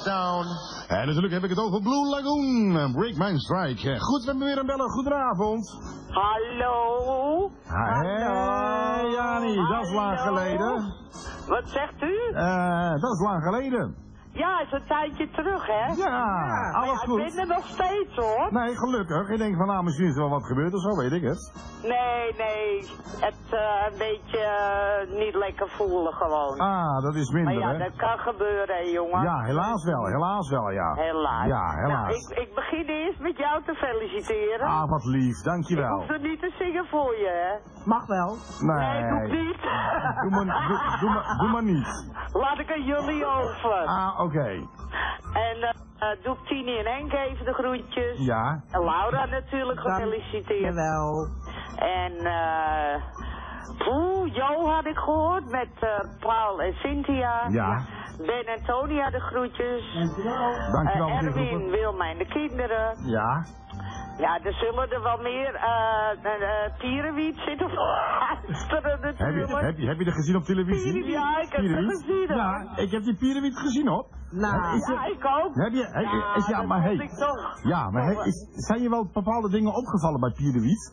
Stone. En natuurlijk heb ik het over Blue Lagoon. Break My Strike. Goed, we hebben weer een beller. Goedenavond. Hallo? Hey, Jani, dat is lang geleden. Wat zegt u? Eh, dat is lang geleden. Ja, is een tijdje terug, hè? Ja, alles ja, goed. Ik ben er nog steeds, hoor. Nee, gelukkig. Ik denk van, nou, misschien is er wel wat gebeurd of zo, weet ik het. Nee, nee. Het uh, een beetje uh, niet lekker voelen gewoon. Ah, dat is minder, maar ja, hè? dat kan gebeuren, hè, jongen. Ja, helaas wel, helaas wel, ja. Helaas. Ja, helaas. Nou, ik, ik begin eerst met jou te feliciteren. Ah, wat lief, dankjewel. Ik hoef er niet te zingen voor je, hè? Mag wel. Nee. Nee, doe ik niet. Doe maar, doe, doe, maar, doe maar niet. Laat ik aan jullie over. Ah, oké. Okay. En uh, uh, doe ik Tini en Henk even de groetjes. Ja. En Laura natuurlijk gefeliciteerd. Jawel. En eh... Poeh, Jo had ik gehoord met uh, Paul en Cynthia. Ja. Ben en Tony hadden groetjes. Dankjewel. Uh, voor die Erwin, Wilma en de kinderen. Ja. Ja, er zullen er wel meer uh, uh, uh, Pierenwiet zitten luisteren natuurlijk. Heb je, heb, je, heb je er gezien op televisie? Pierenwiet. Ja, ik heb het gezien. Hoor. Ja, ik heb die Pierenwiet gezien, hoor. Nou, is ja, ik ook. Heb je, heb, ja, is, ja, maar hey. Ja, maar hey, is, zijn je wel bepaalde dingen opgevallen bij Pierenwiet?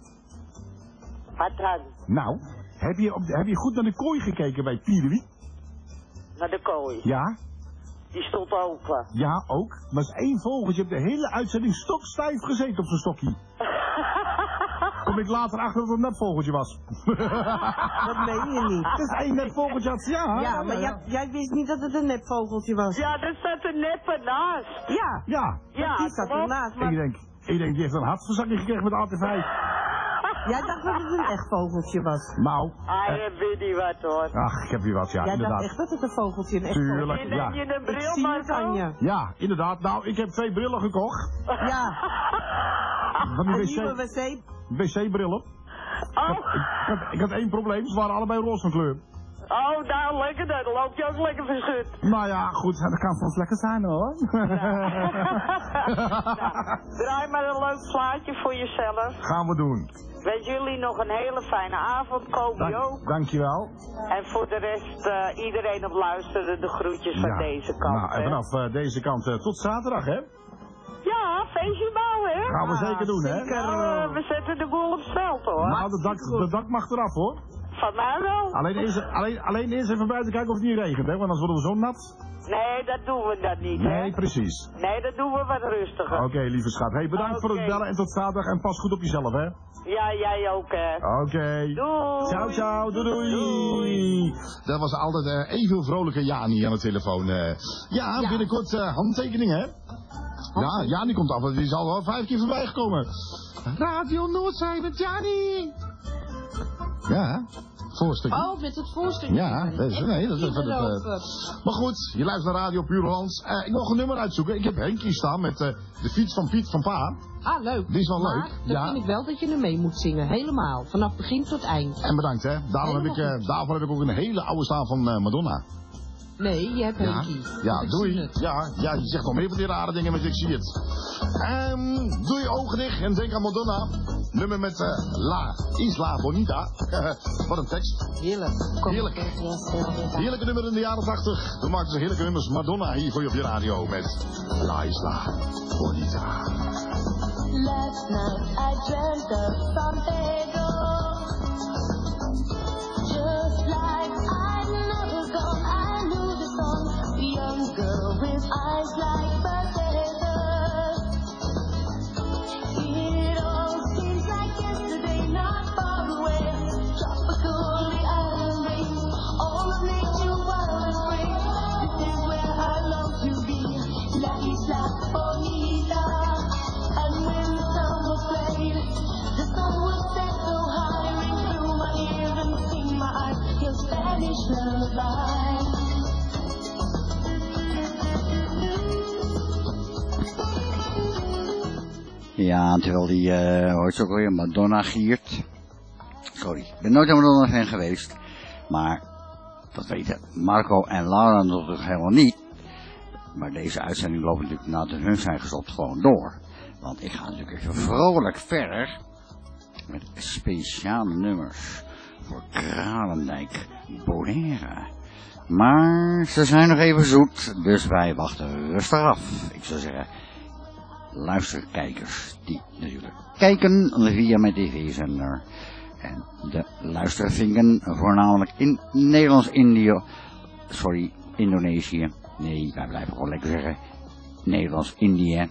Wat dan? Nou, heb je, op, heb je goed naar de kooi gekeken bij Pierenwiet? Naar de kooi? Ja. Die stond open. Ja, ook. Maar er is één vogeltje op de hele uitzending stokstijf gezeten op zijn stokje. Kom ik later achter dat het een nepvogeltje was. Dat meen je niet. Het is één nepvogeltje had ja. Ja, maar jij, jij wist niet dat het een nepvogeltje was. Ja, er staat een nep ernaast. Ja. Ja. Ja, die staat ernaast. Maar... Ik denk, ik denk, die heeft een hartverzakking gekregen met A T V. Jij dacht dat het een echt vogeltje was. Nou. Hij heeft weer niet wat, hoor. Ach, ik heb weer wat, ja, Jij inderdaad. dacht echt dat het een vogeltje een echt Tuurlijk, vogeltje ja. Neem je een bril, Ik zie het aan je. Ja, inderdaad. Nou, ik heb twee brillen gekocht. Ja. Van die een wc, nieuwe wc. wc-brillen. Oh. Ik, ik, had, ik had één probleem, ze waren allebei roze van kleur. Oh, nou lekker, dan loop je ook lekker verschut. Nou ja, goed, dat kan soms lekker zijn hoor. Nou, draai maar een leuk plaatje voor jezelf. Gaan we doen. Wens jullie nog een hele fijne avond, Kobi Dank, ook. Dankjewel. En voor de rest, uh, iedereen op luisteren, de groetjes van ja. deze kant. Nou, en vanaf uh, deze kant uh, tot zaterdag, hè? Ja, feestje bouwen, hè? Gaan we ah, zeker doen, hè? Zeker, uh, we zetten de boel op het veld, hoor. Nou, de dak, de dak mag eraf, hoor. Van mij wel. Alleen eerst, alleen, alleen eerst even buiten kijken of het niet regent, hè? Want anders worden we zo nat. Nee, dat doen we dat niet, hè? Nee, precies. Nee, dat doen we wat rustiger. Oké, okay, lieve schat. Hey, bedankt okay. voor het bellen en tot zaterdag. En pas goed op jezelf, hè? Ja, jij ook, hè? Oké. Okay. Doei. Ciao, ciao. Doei, doei. doei. Dat was altijd uh, even vrolijke Jani aan de telefoon. Uh, ja, ja, binnenkort uh, handtekeningen, hè? Ja, Jani komt af. Die zal wel vijf keer voorbij gekomen. Radio Noordzee met Jani. Ja, voorstukje. Oh, met het voorstukje. Ja, dat is, nee, dat is even het, uh, maar goed, je luistert naar Radio Puurlands. Uh, ik wil nog een nummer uitzoeken. Ik heb Henkie staan met uh, de fiets van Piet van Pa. Ah, leuk. Die is wel maar leuk. Dan ja. vind ik wel dat je er mee moet zingen. Helemaal. Vanaf begin tot eind. En bedankt, hè. Daarom heb ik, uh, daarvoor heb ik ook een hele oude staan van uh, Madonna. Nee, je hebt ja. Henkie. Ja, doei. Ja, ja, je zegt nog meer van die rare dingen, maar ik zie het. Um, doe je ogen dicht en denk aan Madonna. Nummer met uh, La Isla Bonita. Wat een tekst. Heerlijk. Heerlijk. Heerlijke nummer in de jaren tachtig. We maakten ze heerlijke nummers. Madonna hier voor je op je radio met La Isla Bonita. Last night I dreamt of San Pedro. Just like I never go, I knew the song. The young girl with eyes like potatoes. It all seems like yesterday, not far away. Tropical, the island rain, all of nature wild and free. This is where I long to be, La Isla Bonita. And when the sun was played, the sun was set so high, ring through my ears and sing my eyes, your Spanish lullaby. Ja, terwijl die, uh, hoort ze ook weer, Madonna giert. Sorry, ik ben nooit een Madonna fan geweest. Maar, dat weten Marco en Laura natuurlijk helemaal niet. Maar deze uitzending loopt natuurlijk nadat hun zijn gestopt gewoon door. Want ik ga natuurlijk even vrolijk verder met speciale nummers voor Kralendijk Bonaire. Maar ze zijn nog even zoet, dus wij wachten rustig af. Ik zou zeggen, luisterkijkers die natuurlijk kijken via mijn tv-zender. En de luistervinken voornamelijk in Nederlands-Indië, sorry, Indonesië. Nee, wij blijven gewoon lekker zeggen, Nederlands-Indië.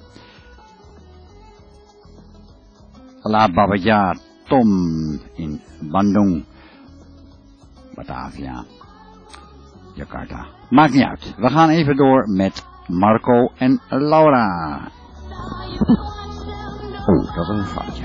La Babaja Tom in Bandung, Batavia, Jakarta. Maakt niet uit. We gaan even door met Marco en Laura. Oh, dat is een foutje.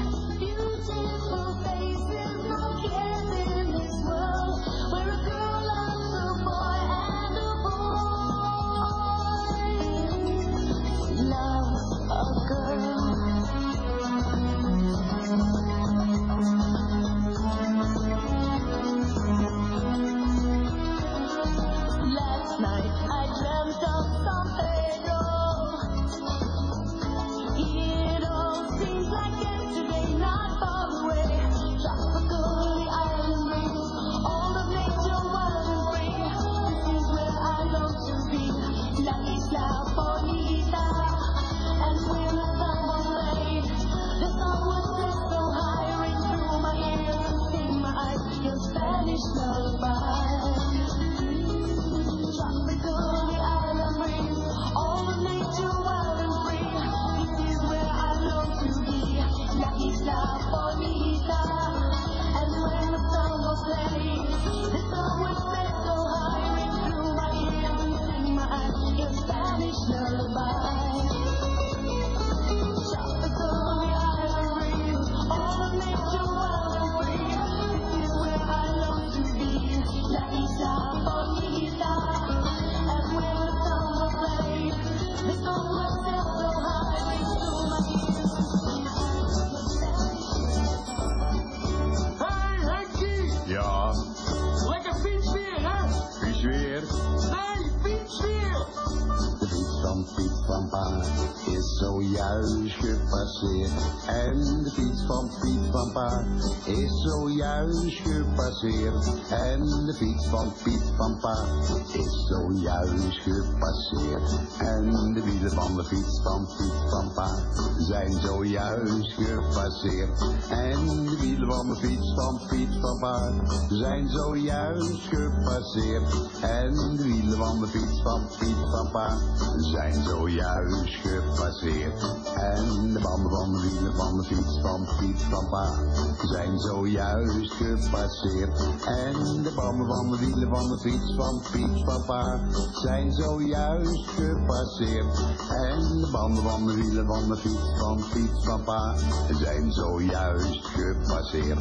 En de fiets van Piet van Pa is zojuist gepasseerd. En de fiets van Piet van Pa is zojuist gepasseerd. En de wielen van de fiets van Piet van Pa zijn zojuist gepasseerd. En de wielen van de fiets van Piet van Pa zijn zojuist gepasseerd. En de wielen van de fiets van Piet van Pa zijn zojuist gepasseerd. En de banden van de wielen van de fiets van Piet van Pa zijn zojuist gepasseerd. En de banden van de wielen van de fiets van Piet van Pa zijn zojuist gepasseerd. En de banden van de wielen van de fiets van Piet van Pa zijn zojuist gepasseerd.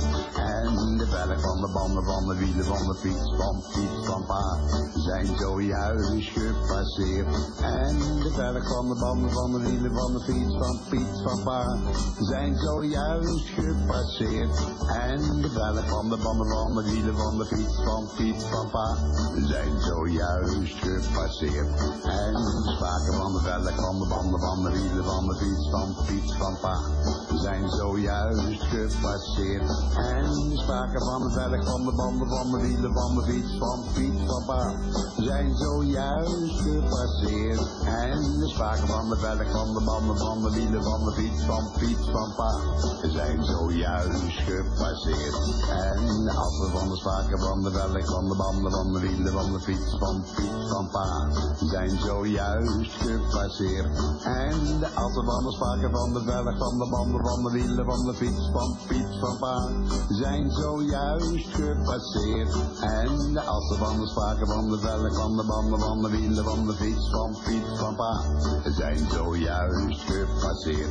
En de velg van de banden van de wielen van de fiets van Piet van Pa zijn zojuist gepasseerd. En de velg van de banden van de wielen van de fiets van Piet van Pa zijn zojuist gepasseerd. En de velg van de banden van de wielen van de fiets van Piet van Pa zijn zojuist gepasseerd. En de spaken van de velg van de banden van de wielen van de fiets van Piet van Pa zijn zojuist gepasseerd. En de spaken van de velg van de banden van de wielen van de fiets van Piet van Pa zijn zojuist gepasseerd. En de spaken van de velg van de banden van de wielen van de fiets van Piet van Pa zijn zojuist gepasseerd. En de assen van de spaken van de velg van de banden van de wielen van de fiets van Piet van Pa zijn zojuist gepasseerd. En de assen van de spaken van de velg van de banden van de wielen van de fiets van Piet van Pa zijn zojuist gepasseerd. En de assen van de spaken van de velg van de banden van de wielen van de fiets van Piet van Pa zijn zojuist gepasseerd.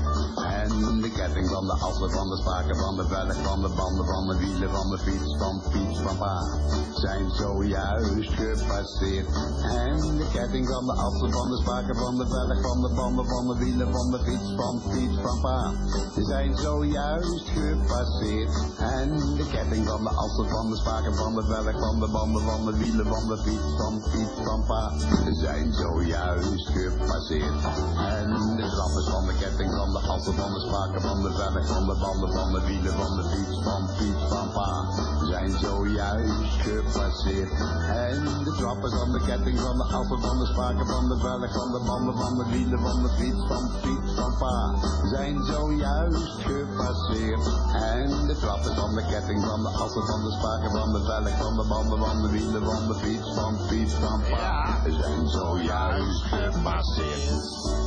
En de ketting van de assen van de spaken van de velg van de banden van de wielen van de fiets van Piet van Pa zijn zojuist gepasseerd. En de ketting van de assen van de spaken van de velg van de banden van de wielen van de fiets van Piet van Pa zijn zojuist gepasseerd. En de ketting van de assen van de spaken van de velg van de banden van de wielen van de fiets van Piet van Pa zijn zojuist gepasseerd. En de trappers van de ketting van van de assen, van de spaken, van de velg, van de banden, van de wielen, van de fiets, van Piet, van Pa, zijn zojuist gepasseerd. En de trappen van de ketting, van de assen, van de spaken, van de velg, van de banden, van de wielen, van de fiets, van Piet, van Pa, zijn zojuist gepasseerd. En de trappen van de ketting, van de assen, van de spaken, van de velg, van de banden, van de wielen, van de fiets, van Piet, van Pa, zijn zojuist gepasseerd.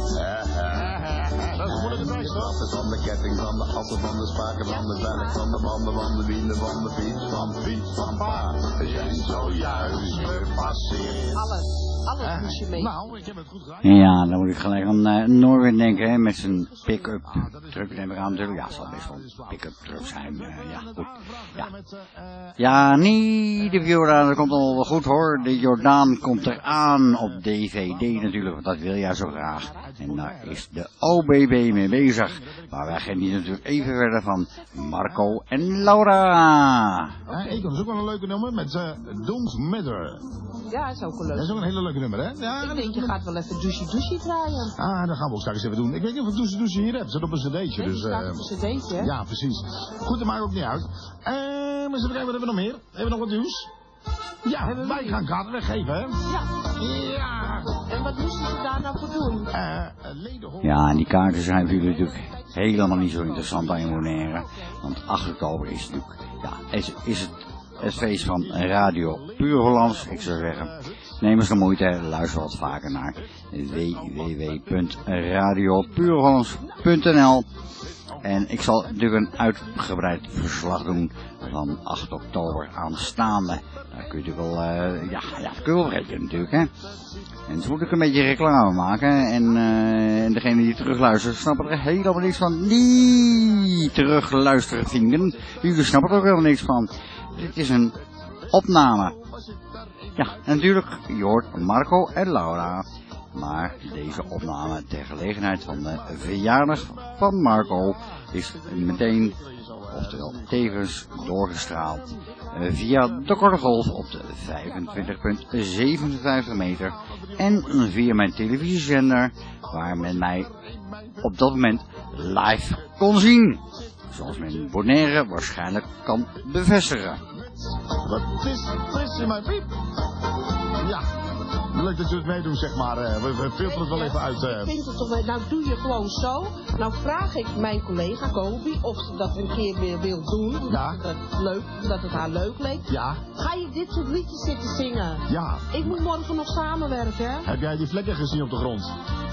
Dat is een moeilijke tekst, hoor. De trappen van de ketting, van de assen, van de spaken, van de velg, van de banden, van de wielen, van de fiets, van Piet, van Pa, zijn zojuist gepasseerd. Alles, alles moest je mee. Nou, ik heb het goed gedaan. Ja, dan moet ik gelijk aan uh, Norwin denken, hè, met zijn pick-up truck. Neem ik aan natuurlijk. Ja, het zal best wel een pick-up truck zijn. Uh, ja, goed. Ja. Ja, niet de Fiora, dat komt al wel goed hoor. De Jordaan komt eraan op D V D natuurlijk, want dat wil jij zo graag. En daar is de O B B mee bezig. Maar wij genieten natuurlijk even verder van Marco en Laura. Ja, ik dat is ook wel een leuke nummer met uh, Don't Matter. Ja, is ook een leuk. Dat is ook een hele leuke nummer, hè? Ja, ik denk, je gaat wel even douche douche draaien. Ah, dat gaan we ook straks even doen. Ik weet niet of ik douche douche hier heb. Zit op een cd'tje. Nee, dus, staat uh, op een cd'tje. Ja, precies. Goed, dat maakt ook niet uit. Uh, maar zullen we kijken, wat hebben we nog meer? Hebben we nog wat nieuws? Ja, wij gaan kaarten weggeven, hè? Ja. Ja. En wat moesten ze daar nou voor doen? Uh, Ja, en die kaarten zijn voor jullie natuurlijk helemaal niet zo interessant aan je Bonaire. Want acht oktober is natuurlijk, ja, is, is het het feest van Radio Puur Hollands. Ik zou zeggen, neem eens de moeite, luister wat vaker naar w w w punt radio puur hollands punt n l. En ik zal natuurlijk een uitgebreid verslag doen van acht oktober aanstaande. Daar kun je natuurlijk wel, uh, ja, ja, dat kun je wel rekenen natuurlijk, hè. En ze moeten ook een beetje reclame maken. En, uh, en degene die terugluistert snappen er helemaal niks van. Die terugluisteren vrienden, jullie snappen er ook helemaal niks van. Dit is een opname. Ja, en natuurlijk, je hoort Marco en Laura. Maar deze opname ter gelegenheid van de verjaardag van Marco is meteen, oftewel tevens, doorgestraald uh, via de korte golf op de vijfentwintig komma zevenenvijftig meter en via mijn televisiezender, waar men mij op dat moment live kon zien. Zoals men Bonaire waarschijnlijk kan bevestigen. Wat is fris in mijn piep? Ja. Leuk dat je het meedoen, zeg maar. Uh, we, we filteren het wel even uit. Uh. Ik vind het toch wel, nou doe je gewoon zo. Nou vraag ik mijn collega Kobi of ze dat een keer weer wil doen. Ja. Dat het, leuk, dat het haar leuk leek. Ja. Ga je dit soort liedjes zitten zingen? Ja. Ik moet morgen nog samenwerken. Heb jij die vlekken gezien op de grond?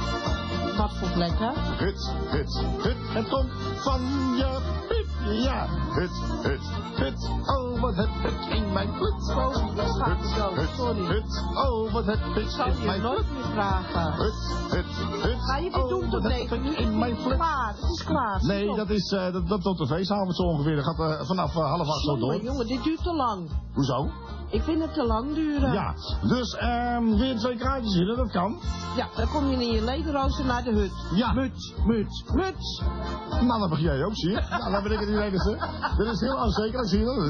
Wat voor vlekken? Hut, hut, hut. Het komt van je piep. Ja. Hut, hut, hut. Oh, wat heb ik in mijn plut. Oh, dat gaat niet zo. Sorry. Hut, oh, wat heb ik Ik zal in je mijn nooit plut. meer vragen. Hut, hut, hut. Ga je dit oh, doen tot wat heb negen ik uur? in mijn Het is plut. klaar. Het is klaar. Nee, Stop. dat is uh, dat, dat tot de feestavond zo ongeveer. Dat gaat uh, vanaf uh, half acht zo door. Jongen, jongen, dit duurt te lang. Hoezo? Ik vind het te lang duren. Ja, dus um, weer twee kaartjes willen, dat kan. Ja, dan kom je in je lederooster naar de hut. Ja. Muts, muts, muts. Nou, dat begin jij ook, zie je. Nou, dan ben ik het niet enige. Dit is heel onzeker, zie je dat?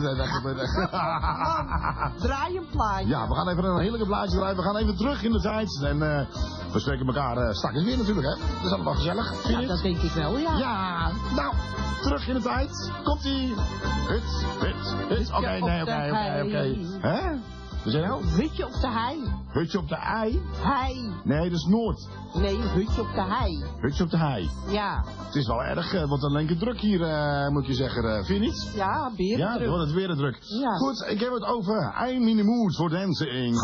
Draai een plaatje. Ja, we gaan even een heerlijke plaatje draaien. We gaan even terug in de tijd. En uh, we spreken elkaar uh, straks weer natuurlijk, hè. Dat is allemaal gezellig, vind je Ja, het? dat denk ik wel, ja. Ja, nou, terug in de tijd. Komt-ie. Hut, hut, hut. Oké, Hutje nee, op oké, de oké, hei. oké. Hè? We zijn nou? Hutje op de hei. Hutje op de ei? Hei. Nee, dat is Noord. Nee, hutje op de hei. Hutje op de hei. Ja. Het is wel erg, uh, wat een linker druk hier, uh, moet je zeggen. Uh, vind je niet? Ja, weer Ja, druk. door het weer druk. Ja. Goed, ik heb het over I'm in the mood for dancing.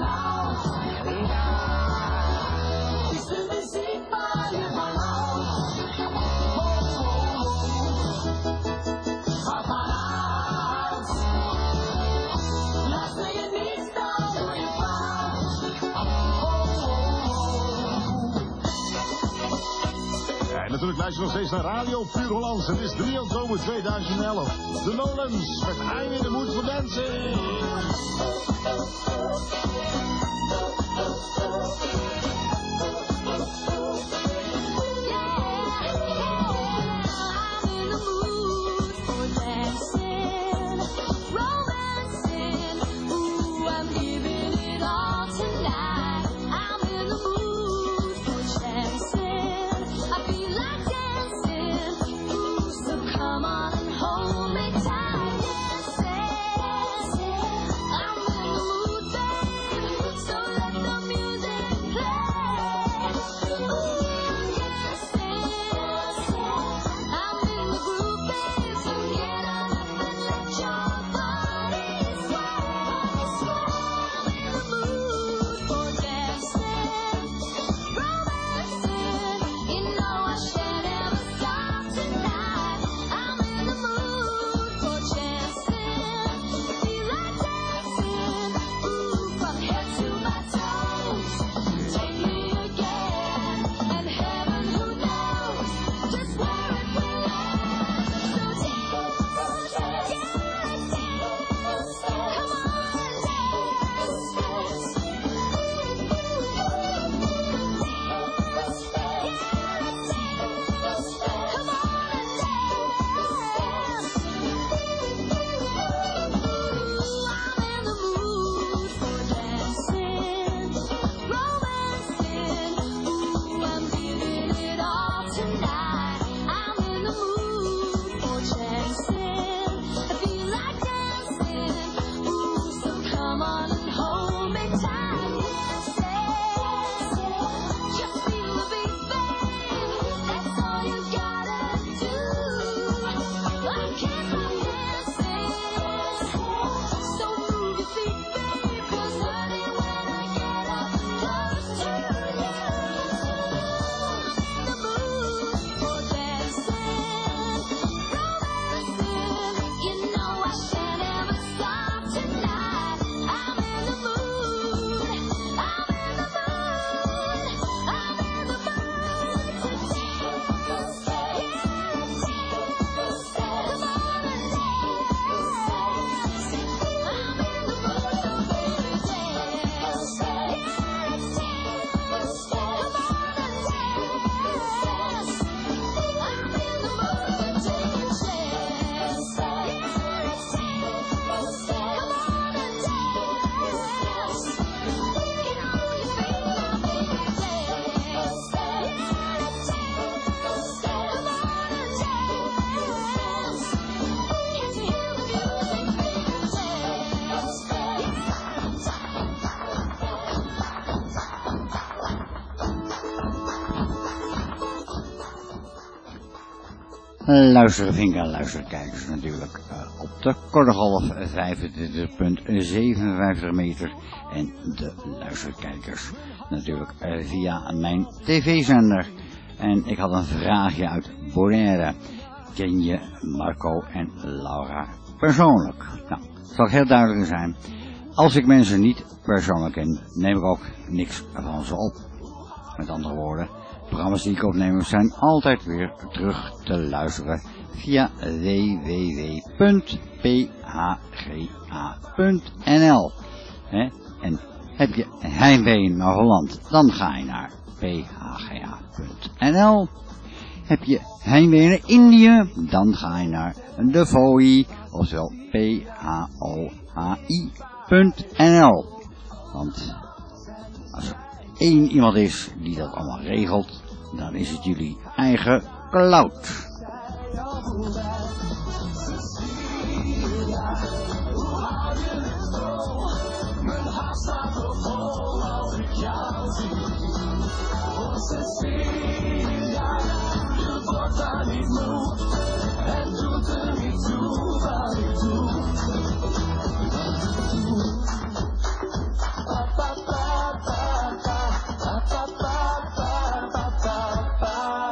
En natuurlijk luister je nog steeds naar Radio Puur Hollands. Het is drie oktober tweeduizend elf. De Nolens met I'm in the mood for dancing. I feel like dancing. luistervinken en luisterkijkers natuurlijk uh, op de Kortegolf vijfentwintig komma zevenenvijftig meter en de luisterkijkers natuurlijk uh, via mijn tv-zender. En ik had een vraagje uit Bonaire. Ken je Marco en Laura persoonlijk? Nou, zal ik heel duidelijk zijn. Als ik mensen niet persoonlijk ken, neem ik ook niks van ze op. Met andere woorden, programma's die ik opneem zijn altijd weer terug te luisteren via w w w punt p h g a punt n l. He? En heb je heimwee naar Holland, dan ga je naar p h g a punt n l. Heb je heimwee naar Indië, dan ga je naar de V O I, oftewel p h o h i punt n l. Want als er één iemand is die dat allemaal regelt, dan is het jullie eigen Cloud. Mijn hart staat er vol als ik jou zie. Oh Cecilia, je wordt daar niet moe. Het doet er niet toe wat ik doe. Pa pa pa pa pa pa pa pa pa pa pa.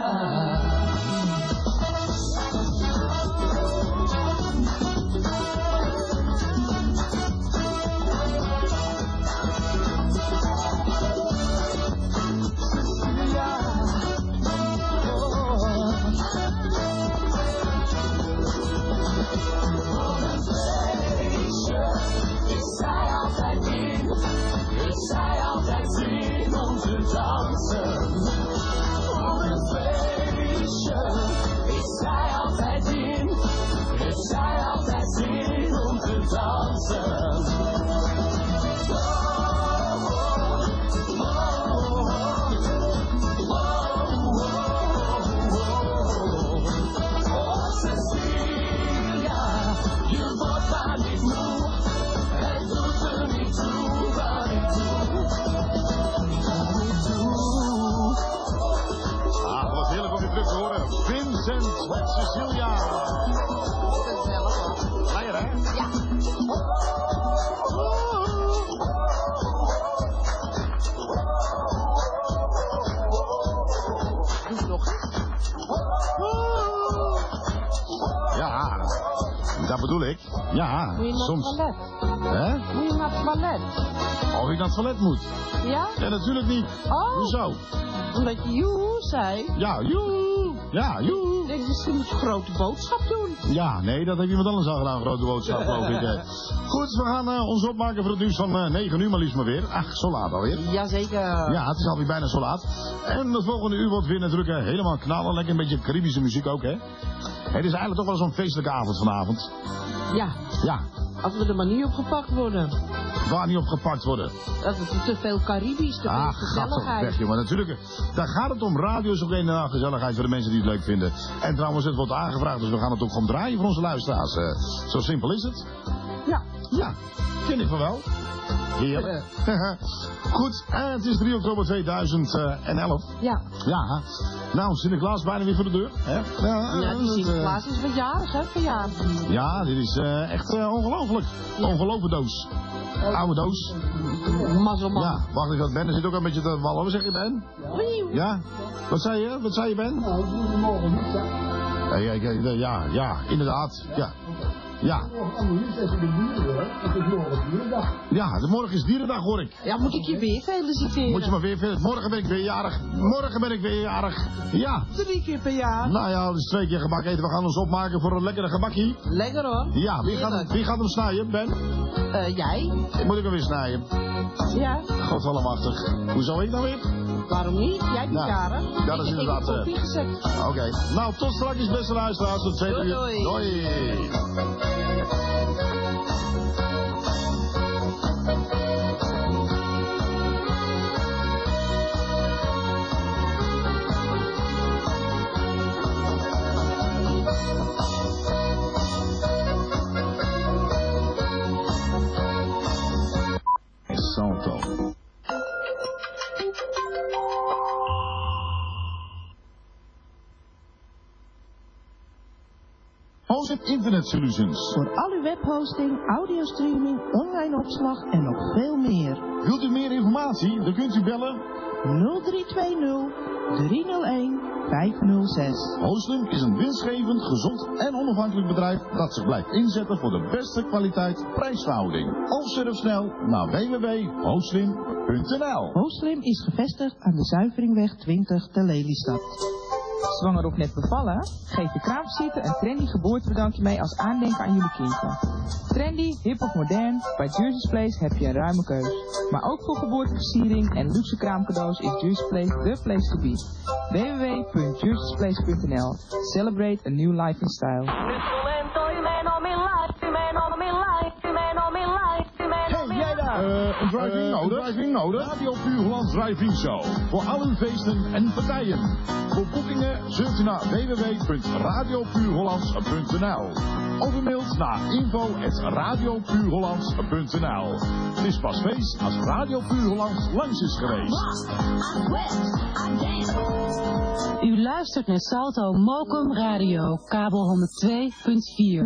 Met Cecilia. Lekker, hè? Ja. Doe nog eens. Ja, dat bedoel ik. Ja, moet je naar soms. het toilet? Hè? Moet je naar het toilet? Of ik naar het toilet moet? Ja? Ja, natuurlijk niet. Oh. Hoezo? Omdat je joe zei. Ja, joe. Ja, joe. Ik denk, misschien moet je een grote boodschap doen. Ja, nee, dat heeft iemand anders al gedaan, grote boodschap, geloof ik. Hè. Goed, we gaan uh, ons opmaken voor het nieuws van uh, negen uur, maar liefst maar weer. Ach, zo laat alweer. Jazeker. Ja, het is alweer bijna zo laat. En het volgende uur wordt weer natuurlijk uh, helemaal knallen. Lekker een beetje Caribische muziek ook, hè. Het is eigenlijk toch wel zo'n feestelijke avond vanavond. Ja. Ja. Als we er maar niet opgepakt worden. Waar niet opgepakt worden? Dat is te veel Caribisch, te veel Ach, gezelligheid. weg, jongen. Natuurlijk, daar gaat het om. Radio is ook een en gezelligheid voor de mensen die het leuk vinden. En trouwens, het wordt aangevraagd, dus we gaan het ook gewoon draaien voor onze luisteraars. Uh, zo simpel is het. Ja. Ja, vind ik van wel. Heerlijk. Goed, en het is drie oktober tweeduizend elf. Ja. Ja. Nou, Sinterklaas bijna weer voor de deur. Hè? Ja, ja, die Sinterklaas is wat jarig, hè, verjaard. Ja, dit is uh, echt uh, ongelooflijk. Ja. Ongelooflijke doos. Oude doos. Mazzelman. Ja, wacht even, Ben zit ook een beetje te wallen. Wat zeg je, Ben? Ja? Wat zei je? Wat zei je, Ben? Nou, dat moet morgen niet zijn. Ja, ja, ja, ja, inderdaad. Ja. Ja. Ja, de morgen is dierendag, hoor ik. Ja, moet ik je weer feliciteren? Moet je maar weer feliciteren. Morgen ben ik weer jarig. Morgen ben ik weer jarig. Ja. Drie keer per jaar. Nou ja, dus twee keer gebak eten. We gaan ons opmaken voor een lekkere gebakkie. Lekker hoor. Ja, wie gaat, wie gaat hem snijden, Ben? Uh, jij. Moet ik hem weer snijden? Ja. Godvallemachtig. Hoezo ik nou weer? Waarom niet? Jij bent nou, jarig. Dat is ik inderdaad... heb koffie gezet. Oké. Okay. Nou, tot straks, beste luisteraars. Tot tweede uur. Doei. Doei. Salto. Hosip Internet Solutions. Voor al uw webhosting, audiostreaming, online opslag en nog veel meer. Wilt u meer informatie? Dan kunt u bellen nul drie twee nul, drie nul een, vijf nul zes. Hoslim is een winstgevend, gezond en onafhankelijk bedrijf dat zich blijft inzetten voor de beste kwaliteit prijsverhouding. Of surf snel naar w w w punt hoslim punt n l. Hoslim is gevestigd aan de Zuiveringweg twintig te Lelystad. Zwanger of net bevallen? Geef de kraamvisite een trendy geboortebedankje mee als aandenken aan jullie kindje. Trendy, hip of modern, bij Jersey's Place heb je een ruime keus. Maar ook voor geboorteversiering en luxe kraamcadeaus is Jersey's Place the place to be. w w w punt jerseys place punt n l. Celebrate a new life in style. Hey, jij daar! Uh, een driving uh, nodig? Een driving nodig? Radio Puur Hollands Driving Show. Voor al uw feesten en partijen. Voor boekingen surft u naar w w w punt radio puur hollands punt n l. Of u mailt naar info at radio puur hollands punt n l. Het is pas feest als Radio Puur Hollands langs is geweest. U luistert naar Salto Mokum Radio, kabel honderd twee punt vier.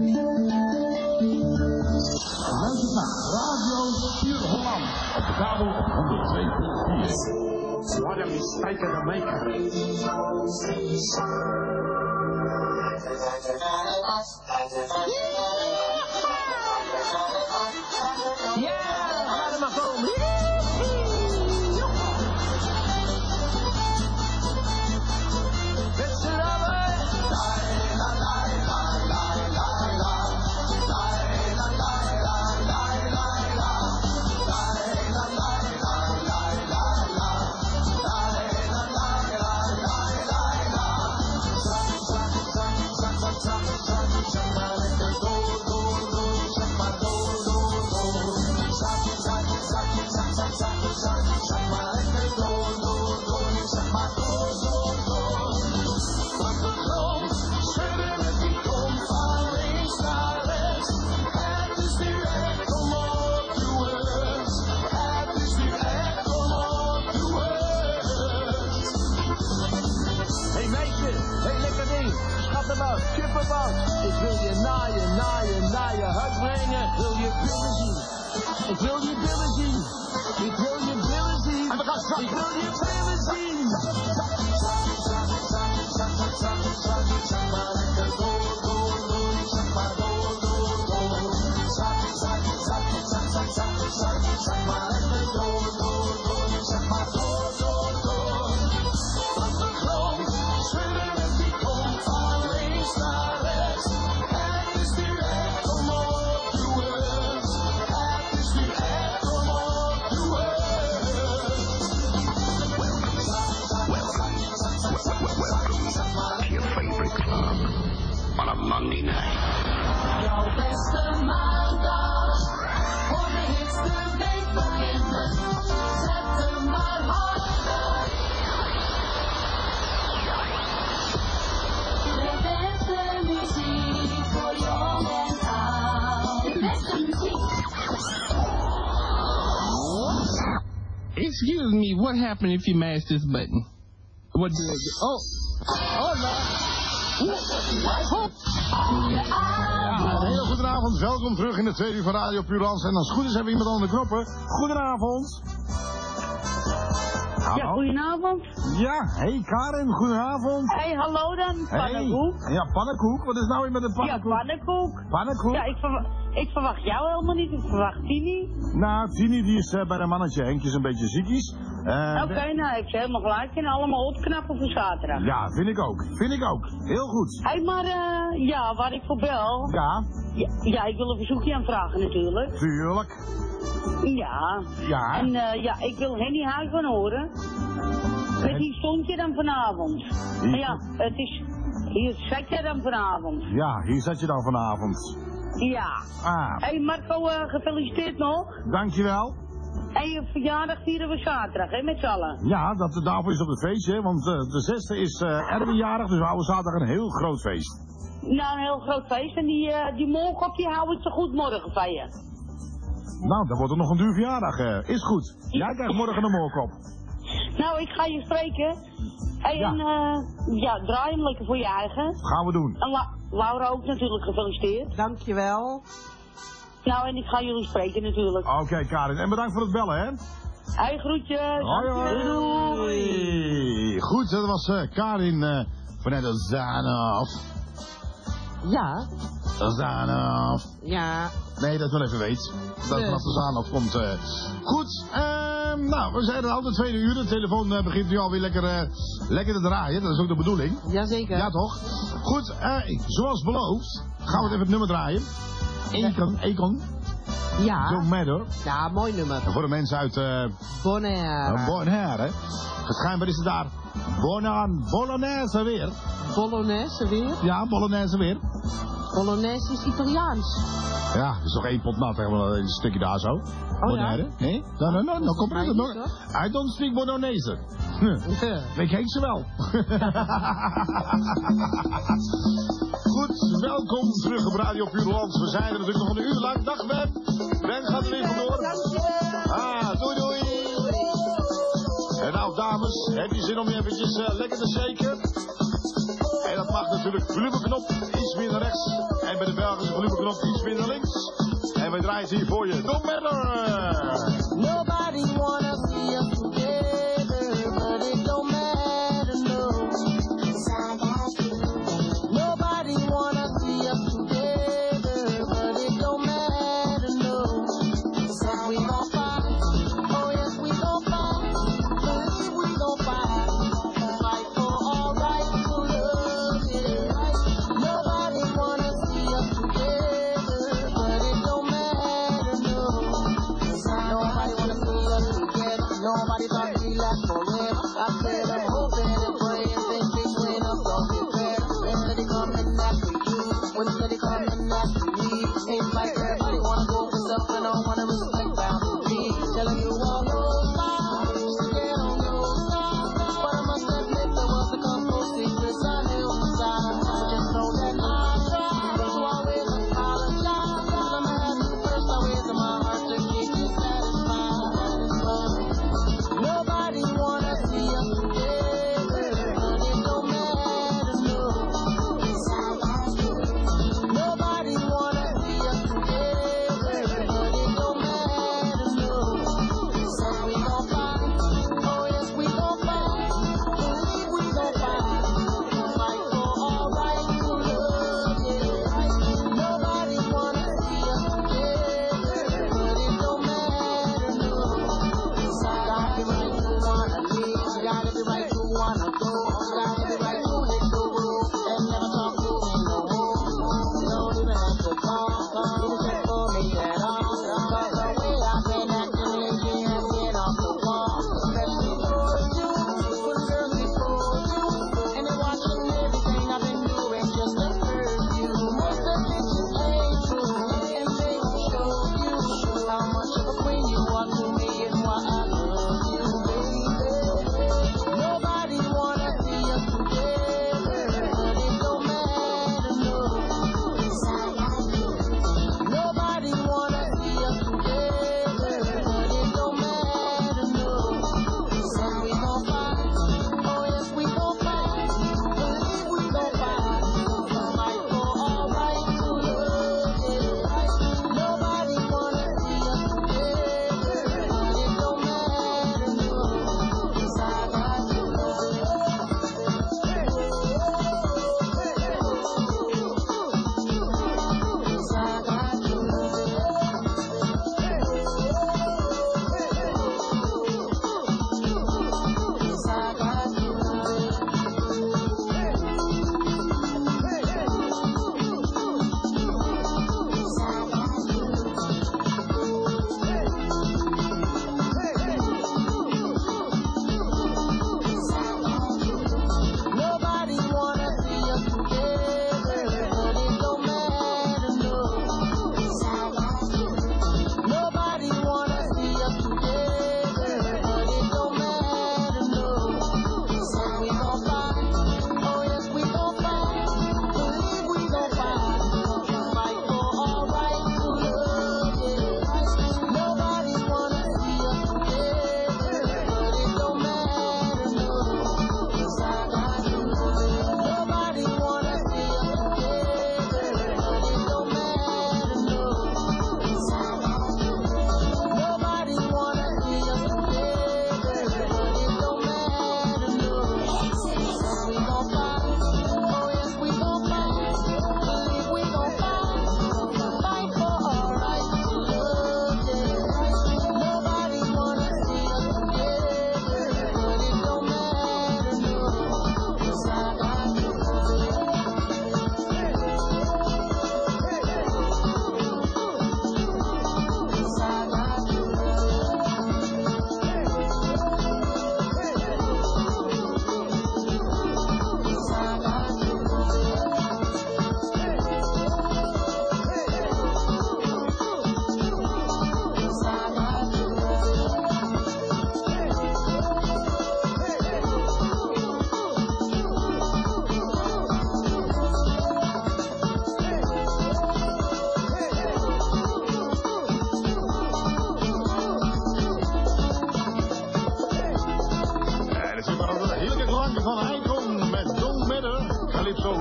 Luister naar Radio Puur Holland op de kabel honderd twee punt vier. What a mistake to make. Yeah, laat hem maar komen. Met z'n allen. Ik wil je naar je, naar je, naar je hart brengen. Wil je billen zien? Ik wil je billen zien. Ik wil je billen zien. En we gaan zakken. Ik wil je billen zien. Zeg maar lekker door, door, door. Zeg maar door, door, door. Zak, zak, zak, zak, zak, zak, zak. Zeg maar lekker door, door, door. Zeg maar door, door, door. Op de grond schudden met die kom van links naar rechts. Het is nu echt om op de worst. Het is nu echt om op de worst. Your favorite club on a Monday night. Jouw beste maandag, voor de hipste week beginnen. Zet hem maar harder. De beste muziek voor jong en oud. De beste muziek. Excuse me, what happened if you mash this button? What do I do? Oh, oh no. Ja, een hele goede avond. Welkom terug in de tweede uur van Radio Puur Hollands. En als het goed is hebben we iemand aan de knoppen. Goedenavond. Hallo. Ja, goedenavond. Ja, hey Karen, goedenavond. Hey, hallo dan, pannenkoek. Hey. Ja, pannenkoek. Wat is nou weer met een pannenkoek? Ja, pannenkoek. Pannenkoek? Ja, ik, verwa ik verwacht jou helemaal niet, ik verwacht Tini. Nou, Tini die is uh, bij een mannetje. Henk is een beetje ziekies. Uh, Oké, okay, nou, ik heb helemaal gelijk en allemaal opknappen voor zaterdag. Ja, vind ik ook. Vind ik ook. Heel goed. Hé, hey, maar uh, ja, waar ik voor bel. Ja. Ja, ja, ik wil een verzoekje aanvragen natuurlijk. Tuurlijk. Ja. Ja. En uh, ja, ik wil Henny Huis van horen. Met die stond je dan vanavond. Hier... Ja, het is... Hier zat je dan vanavond. Ja, hier zat je dan vanavond. Ja. Ah. Hé hey Marco, uh, gefeliciteerd nog. Dankjewel. En je verjaardag vieren we zaterdag, hè, met z'n allen. Ja, dat, daarvoor is op het feestje, want uh, de zesde is uh, Erwin-jarig, dus we houden zaterdag een heel groot feest. Nou, een heel groot feest. En die, uh, die molkop, die hou ik zo goed morgen van je. Nou, dan wordt er nog een duur verjaardag. Uh, is goed. Jij krijgt morgen een moorkop. Nou, ik ga je spreken. Hey, Ja. en uh, ja, draai hem lekker voor je eigen. Gaan we doen. En La Laura ook natuurlijk gefeliciteerd. Dankjewel. Nou, en ik ga jullie spreken natuurlijk. Oké, okay, Karin. En bedankt voor het bellen, hè. Hey, groetjes. Hoi, hoi. Doei. Goed, dat was uh, Karin uh, vanuit de Zanaf. Ja. Zanaf. Ja. Nee, dat wel even weet. Dat Nee. vanaf de Zanaf komt. Uh. Goed, uh, nou, we zijn er al de tweede uur. De telefoon uh, begint nu alweer lekker, uh, lekker te draaien. Dat is ook de bedoeling. Jazeker. Ja, toch? Goed, uh, zoals beloofd, gaan we even het nummer draaien. Econ, Econ. Ja. Don't Matter. Ja, mooi nummer. Voor de mensen uit uh, Bonaire. Bonaire. Schijnbaar is het daar Bonan, Bolognese weer. Bolognese weer? Ja, Bolognese weer. Bolognese is Italiaans. Ja, dat is toch één pot nat, hè, wel een stukje daar zo. Oh Bonaire? ja? Nee? No, no, no, no, kom mij er nog. niet, I don't speak Bolognese. Hm. Ik heet ze wel. Goed, welkom terug op Radio Pureland. We zijn er natuurlijk nog een uur lang. Dag Ben. Ben gaat er even door. Ah, doei doei. En nou dames, heb je zin om je eventjes uh, lekker te shaken? En dat mag natuurlijk volumenknop iets meer naar rechts. En bij de Belgische volumenknop iets meer naar links. En wij draaien ze hier voor je. Don't matter. Nobody wanna see us together, but it don't matter, no. 'Cause I got you. Nobody wanna see us together, but it don't matter, no. 'Cause we gon' fight, oh yes we gon' fight, believe we gon' fight, fight for all rights, for love is right. Nobody wanna see us together, but it don't matter, no. 'Cause I got you.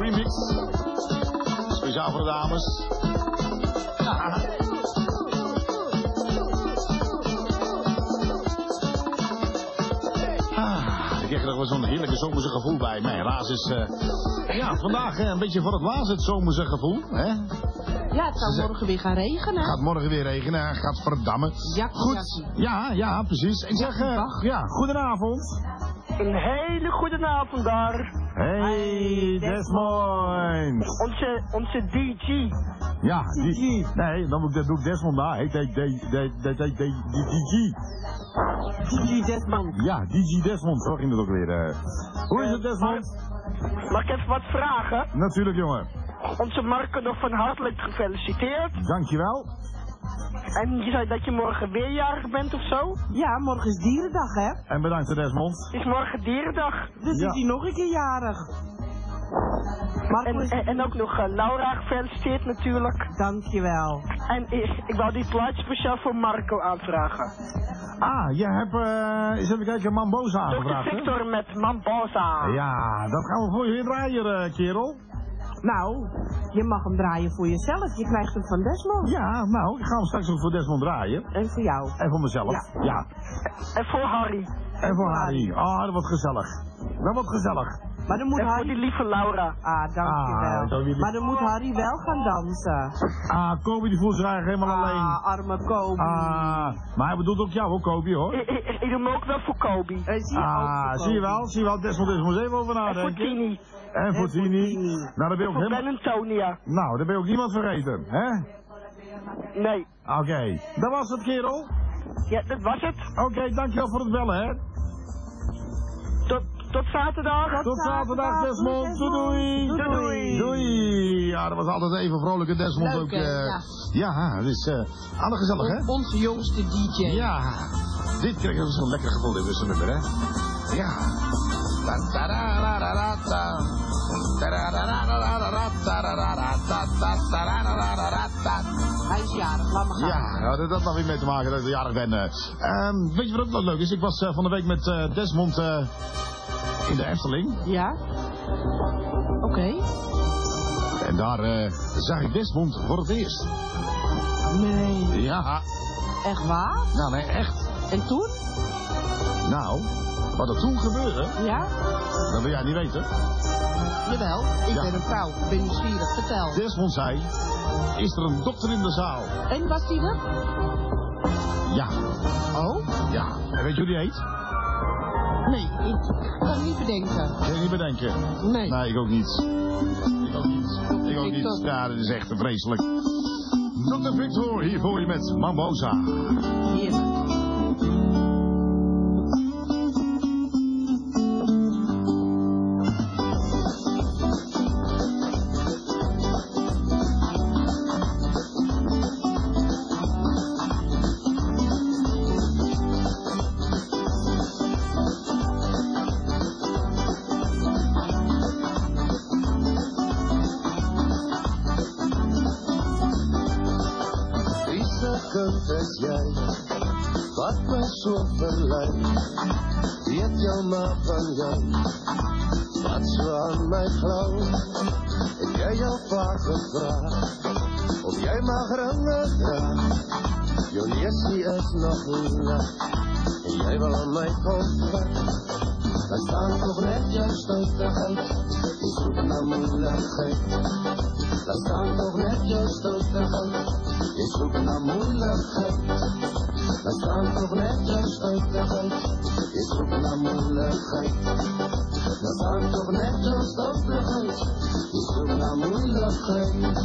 remix. Speciaal voor de dames. Ja. Ah, ik krijg er wel zo'n heerlijke zomerse gevoel bij. Mijn helaas is, uh, ja, vandaag uh, een beetje voor het laatst het zomerse gevoel, hè? Ja, het zou morgen weer gaan regenen. Het gaat morgen weer regenen, gaat verdammen. Ja, goed. Ja, ja, precies. Ik zeg, uh, ja, goedenavond. Een hele goede avond daar. Hey, Desmond. Onze, onze D J. Ja, die, nee, dan moet ik, doe ik Desmond daar. Heet D J. D J Desmond. Ja, D J Desmond, zo ging het ook weer. Uh. Hoe is het, Desmond? Mag ik even wat vragen? Natuurlijk, jongen. Onze Marco nog van hartelijk gefeliciteerd. Dankjewel. En je zei dat je morgen weer jarig bent of zo? Ja, morgen is dierendag, hè? En bedankt, Desmond. Het is morgen dierendag. Dus ja. is hij nog een keer jarig. En, en, en ook nog uh, Laura gefeliciteerd natuurlijk. Dankjewel. En ik, ik wou die plaatje speciaal voor Marco aanvragen. Ah, je hebt, uh, eens even kijken, Mambosa aangevraagd, hè? Victor met Mambosa. Ja, dat gaan we voor je weer draaien, uh, kerel. Nou, je mag hem draaien voor jezelf. Je krijgt hem van Desmond. Ja, nou, ik ga hem straks ook voor Desmond draaien. En voor jou. En voor mezelf, ja. ja. En voor Harry. En voor Harry. Ah, oh, dat wordt gezellig. Dat wordt gezellig. Maar dan moet en Harry... voor die lieve Laura. Ah, dankjewel. Ah, maar dan moet Harry wel gaan dansen. Ah, Kobe die voelt zich eigenlijk helemaal ah, alleen. Ah, arme Kobe. Ah, maar hij bedoelt ook jou hoor, Kobe hoor. Ik, ik, ik doe hem ook wel voor Kobe. Uh, zie je ah, voor zie je wel, zie je wel. Desmond is moet even over nadenken. En voor Tini. En voor Tini. Nou, dan ben je ook voor helemaal... Ben en Tonia. Nou, dan ben je ook niemand vergeten, hè? Nee. Oké, okay. Dat was het, kerel. Ja, dat was het. Oké, okay, dankjewel voor het bellen, hè. Tot, tot zaterdag. Tot, tot zaterdag, Desmond. Desmond. Doei, doei. Doei. Doei. Doei. Ja, dat was altijd even vrolijke Desmond. Leuk, ook. Hè, uh, ja. ja, het is uh, alle gezellig, hè? Onze jongste D J. Ja, dit kreeg ik zo'n lekker gevoel in zijn nummer, hè? Ja. Hij is jarig, laat maar gaan. Ja, nou, dat had nog weer mee te maken dat ik jarig ben. Uh, weet je wat ook wel leuk is? Ik was uh, van de week met uh, Desmond uh, in de Efteling. Ja. Oké. Okay. En daar uh, zag ik Desmond voor het eerst. Nee. Ja. Echt waar? Nou, nee, echt. En toen? Nou, wat er toen gebeurde... Ja? Dat wil jij niet weten. Jawel, ik ja. ben een vrouw. Ik ben nieuwsgierig. Vertel. Desmond zei... Is er een dokter in de zaal? En was die er? Ja. Oh? Ja. En weet je hoe die heet? Nee, ik kan niet bedenken. Kan je niet bedenken? Nee. Nee, ik ook niet. Ik ook niet. Ik ook niet. Ja, dat is echt vreselijk. dokter Victor, hier voor je met Mambosa. Heerlijk. Als jij, wat mij zo verleidt, weet jou maar van jou, wat zo aan mij glauwt. Ik heb jou vaak gevraagd, of jij mag ringen draagt. Jouw neersie is nog lang, en jij wil aan mij komen. Dan staan toch net jouw stoutigheid, ik zoek naar moeilijkheid. Dan staan toch net jouw stoutigheid. Ik zoek naar moeilijkheid, dan staan toch net jouw stoutigheid. Ik zoek naar moeilijkheid, dan staan toch net jouw stoutigheid. Ik zoek naar moeilijkheid.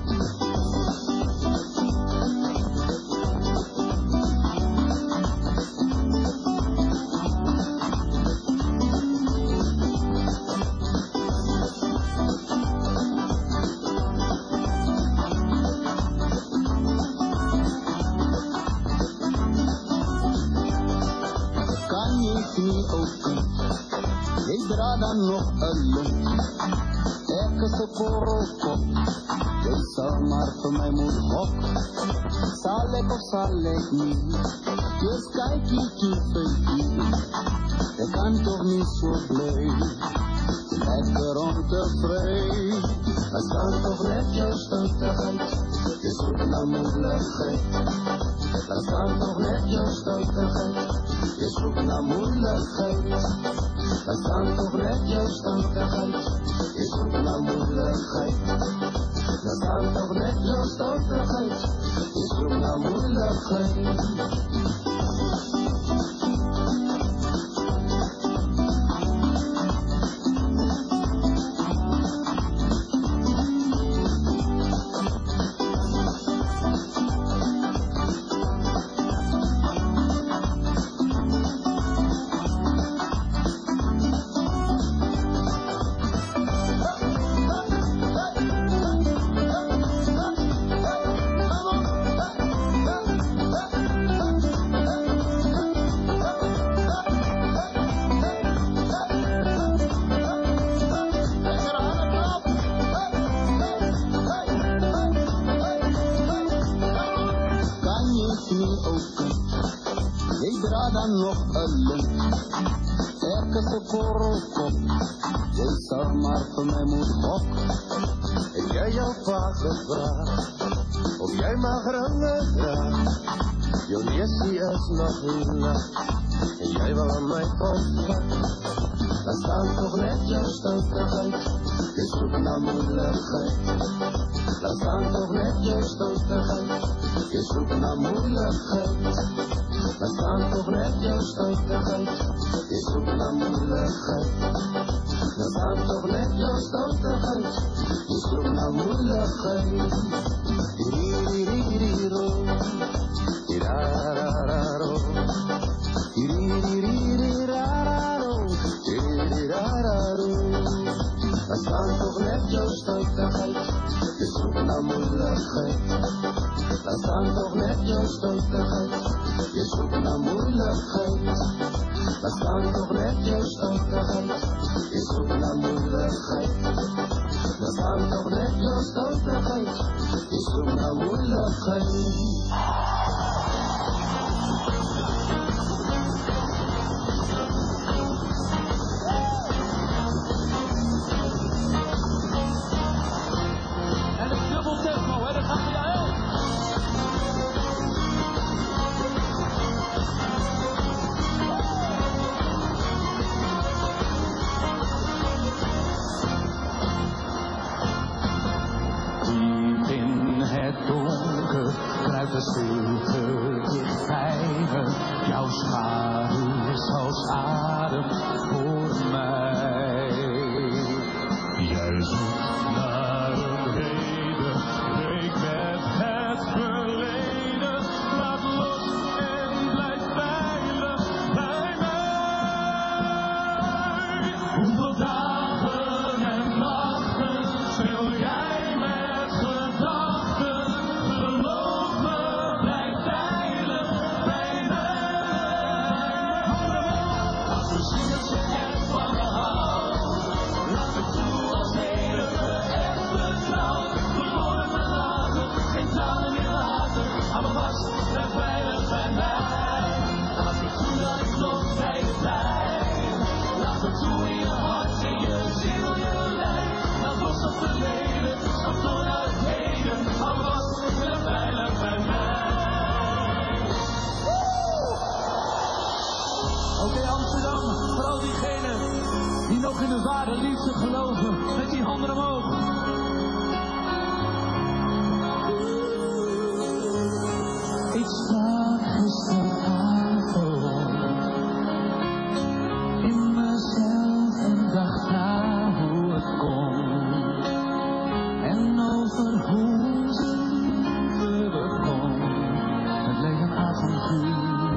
Dan nog een lucht, ik is op voorop. Je zal maar voor mij moeten hokken. Zal ik of zal ik niet? Dus kijk je te verkeerd. Ik kan toch niet zo blij. lekker ontevreden. Het kan toch net jouw stoterigheid, je zoekt naar moeilijkheid. Het kan toch net jouw stoterigheid, je zoekt naar moeilijkheid. Het kan toch net jouw stoterigheid, je zoekt naar moeilijkheid. Het kan toch net jouw stoterigheid, je zoekt naar moeilijkheid. Dan nog een lint, ergens korrelkop, jij zou maar voor mij moet hokken. Ik heb jou vaak gevraagd, of jij mag rangen draagt. Jouw jessie is nog niet nacht, en jij wil aan mij opvangen. Dat staat toch net jouw stoterigheid, je zoekt naar moeilijkheid. Dat staat toch net jouw stoterigheid, je zoekt naar moeilijkheid. Dat staat toch net jouw stoterigheid, je zoekt naar moeilijkheid. Dat staat toch net jouw stoterigheid, je zoekt naar moeilijkheid. Iriririro, irarararo, iriririro, irirararo. Dat staat toch net jouw stoterigheid, je zoekt naar moeilijkheid. Dat staat toch net jouw stoterigheid. Je zoekt naar moeilijkheid, dat kan toch net jouw stoterigheid. Je zoekt naar moeilijkheid, dat kan toch net jouw stoterigheid. Je zoekt naar moeilijkheid. En het dubbel tempo, hè, dat gaat voor jou. Het donker kruipt de stilte dichtbij me. Jouw schaduw is als adem voor mij. Jij zoekt naar een reden, breek met het verleden. Laat los en blijf veilig bij mij. Hoeveel dagen en nachten speel jij met gedachten? Oké, Amsterdam, voor al diegenen die nog in de ware liefde geloven, met die handen omhoog. Ik sta gisteravond in mezelf en dacht na hoe het kon. En over hoe ze begon. Het leek een avontuur.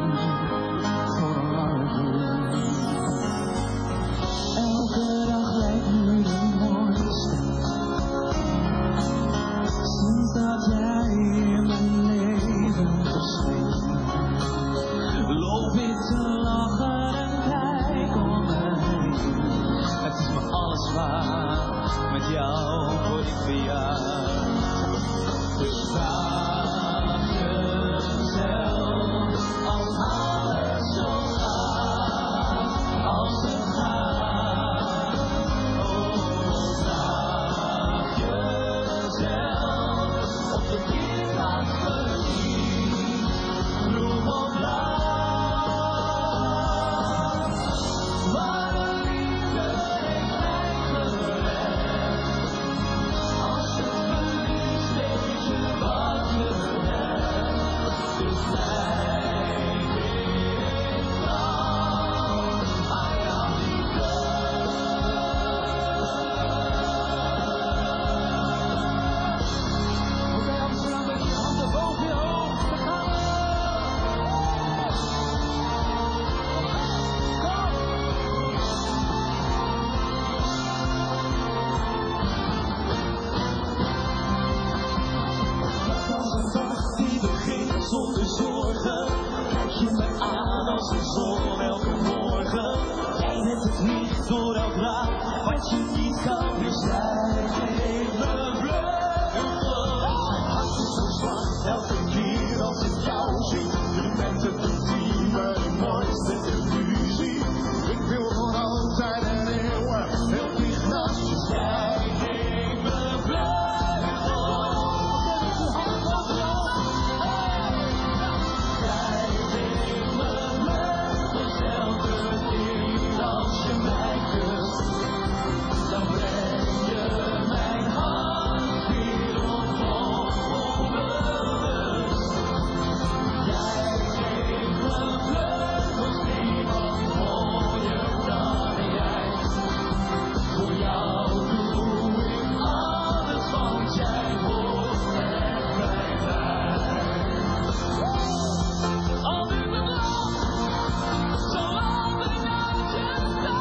Elke dag lijkt nu de mooiste, sinds dat jij in mijn leven verscheen. Loop ik te lachen en kijk om me heen. Het is me alles waard, met jou word ik verjaard. Dus vraag jezelf als alles zo gaat, als het gaat. zonder zorgen. Kijk je me aan als de zon elke morgen. Jij bent het licht door elk raam, wat je niet kan weerstaan. Geef me vleugels. Mijn hart is zo zwart, elke keer als ik jou zie. Je bent het ultieme, de mooiste illusie. Ik wil voor altijd en eeuwig heel dicht naast je staan. Geef me vleugels. Jij geeft me vleugels elke keer als je mij kust. Dan breng je mijn hart weer omhoog onbewust. Jij geeft me vleugels, niemand mooier dan jij. Voor jou doe ik alles, want jij hoort echt bij mij. Al duurt het lang, zolang ik naast je sta.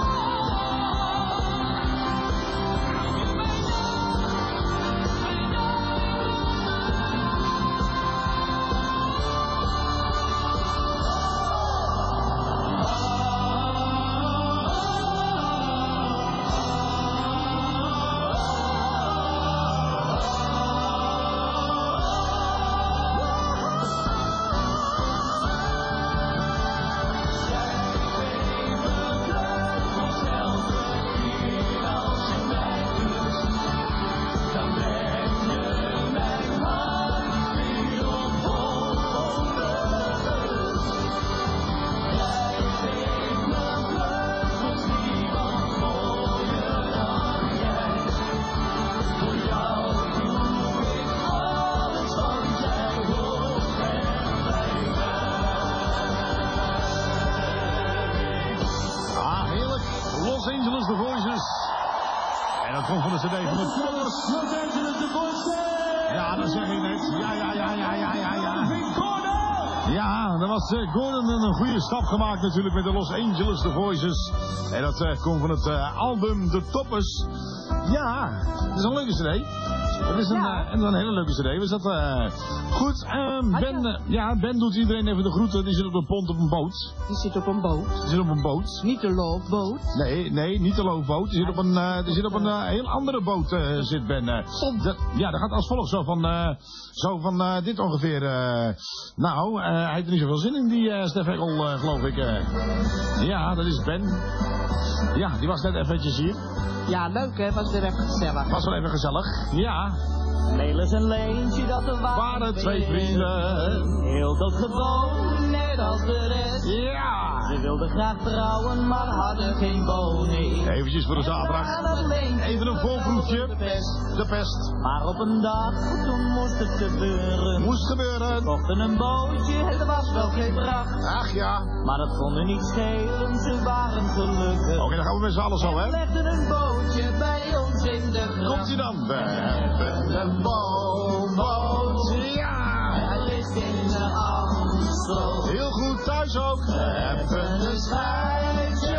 Ah, heerlijk. Los Angeles, The Voices. En dat komt van de cd van de Toppers. Los Angeles, The Voices. Ja, dat zeg ik net. Ja, ja, ja, ja, ja, ja, ja. Ja, dat was uh, Gordon een goede stap gemaakt natuurlijk met de Los Angeles, The Voices. En dat uh, komt van het uh, album The Toppers. Ja, dat is een leuke cd. Dat is een, Ja. uh, een hele leuke cd. Was dat, uh, goed, uh, Ben, uh, ja, Ben doet iedereen even de groeten. Die zit op een pont op een boot. Die zit op een boot. Die zit op een boot. Niet de loopboot. Nee, nee, niet de loopboot. Die zit op een, uh, die zit op een uh, heel andere boot, uh, zit Ben. Uh, dat, ja, dat gaat als volgt zo van, uh, zo van uh, dit ongeveer. Uh, nou, uh, hij heeft er niet zoveel zin in, die uh, Stef Ekkel, uh, geloof ik. Uh. Ja, dat is Ben. Ja, die was net eventjes hier. Ja, leuk hè, was weer even gezellig. Was wel even gezellig. Ja. Melis en Leentje, dat er waren, Waren twee vrienden. Heel doodgewoon, net als de rest. Ja. Ze wilden graag trouwen, maar hadden geen woning. Eventjes voor de zaterdag. Even een voorproefje. De pest. Maar op een dag, toen moest het gebeuren. Moest gebeuren. Ze kochten een bootje, het was wel geen pracht. Ach ja. Maar dat kon er niet schelen, ze waren gelukkig. Oké, dan gaan we met z'n allen zo, hè. En legden een bootje bij ons in de gracht. Komt ie dan? We hebben een bootboot. Ja. Hij ligt in de Amstel. Heel goed thuis ook. We hebben een schuitje.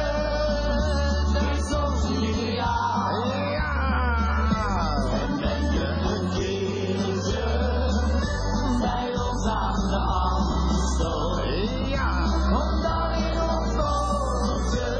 Het is ons ideaal. Ja. En ben je een keertje bij ons aan de Amstel. Ja. Kom dan in ons bootje.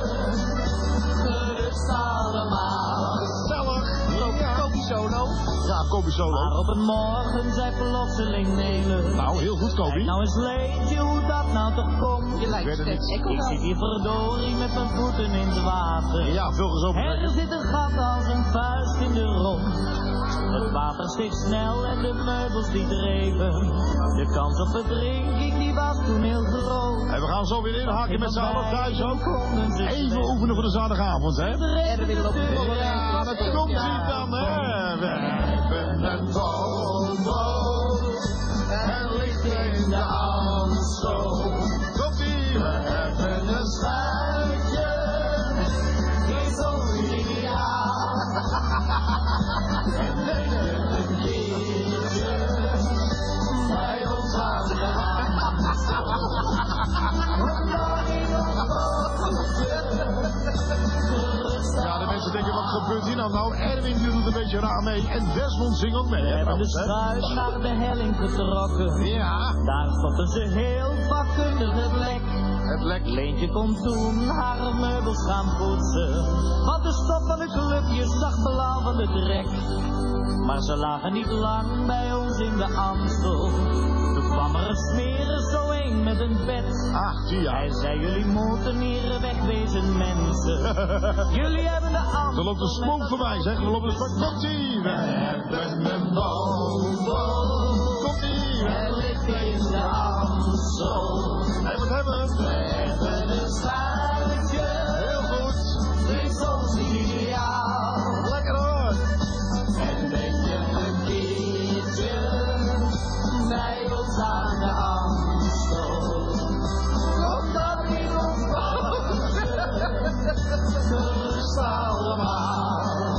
Gerust allemaal. Gezellig. Ja. Koop solo. Ja, Kobe Solo. Maar op een morgen zei plotseling Nelen. Nou, heel goed, Kobe. Kijk nou eens Leentje, hoe dat nou toch komt. Je lijkt weet het Stef niet. Ekkel Ik wel. zit hier verdorie met mijn voeten in het water. Ja, veel gezopen. Er zit een gat als een vuist in de romp. Het water steeg snel en de meubels die dreven. De kans op verdrinking die was toen heel groot. En we gaan zo weer inhaken met z'n allen thuis ook. Even oefenen voor de zaterdagavond, hè. Erwin op de Ja, dat komt ie dan, hè. We hebben een bootboot. En ligt in de Amstel. Komt-ie. We hebben een schuitje. Is ons ideaal. En ben je een keertje bij ons aan de Amstel. Ja, de mensen denken, wat gebeurt hier nou? Nou, Erwin die doet een beetje raar mee. En Desmond zingt ook mee, hè? We hebben de trouwens, hè? schuit naar de helling getrokken. Ja. Daar stopten ze heel vakkundig het lek. Het lek. Leentje kon toen haar meubels gaan poetsen. Want de stop van de clubje zag blauw van de trek. Maar ze lagen niet lang bij ons in de Amstel. Toen kwam er een smerig zo een met een bed. Ach, ja. Hij zei, jullie moeten hier wegwezen mensen. Jullie hebben de Amstel. Er loopt een spook voorbij, zeg. We lopen een spook. Komt-ie. We hebben een boom. Komt-ie. Het ligt in de Amstel. Hé, wat hebben we? We hebben een schuitje. Heel goed. Dit is ons ideaal. Lekker hoor. En ben je een keertje bij ons aan de Amstel. Kom dan in ons bootje, gerust allemaal.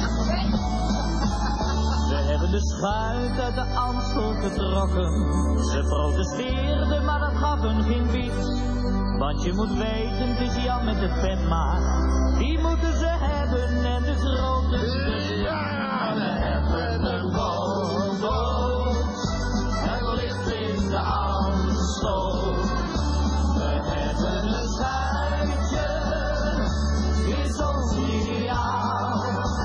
We hebben de schuit uit de Amstel getrokken. Ze protesteerden, maar dat gaf hun geen bied. Want je moet weten, het is Jan met de pet, maar die moeten ze hebben en de grote stuk. Ja, we hebben een bootboot, het ligt in de Amstel. We hebben een schuitje, is ons ideaal.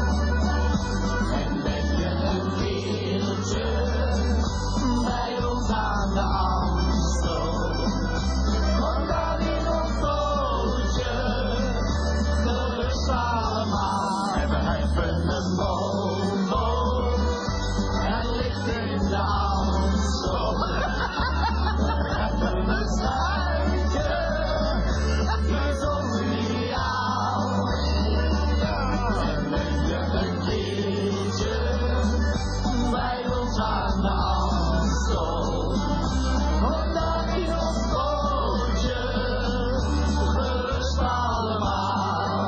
En ben je een keertje bij ons aan de Amstel. Kom dan in ons bootje, gerust allemaal. En we hebben een bootboot, het ligt in de Amstel. We hebben een schuitje, is ons ideaal. En ben je een keertje bij ons aan de Amstel. Kom dan in ons bootje, gerust allemaal.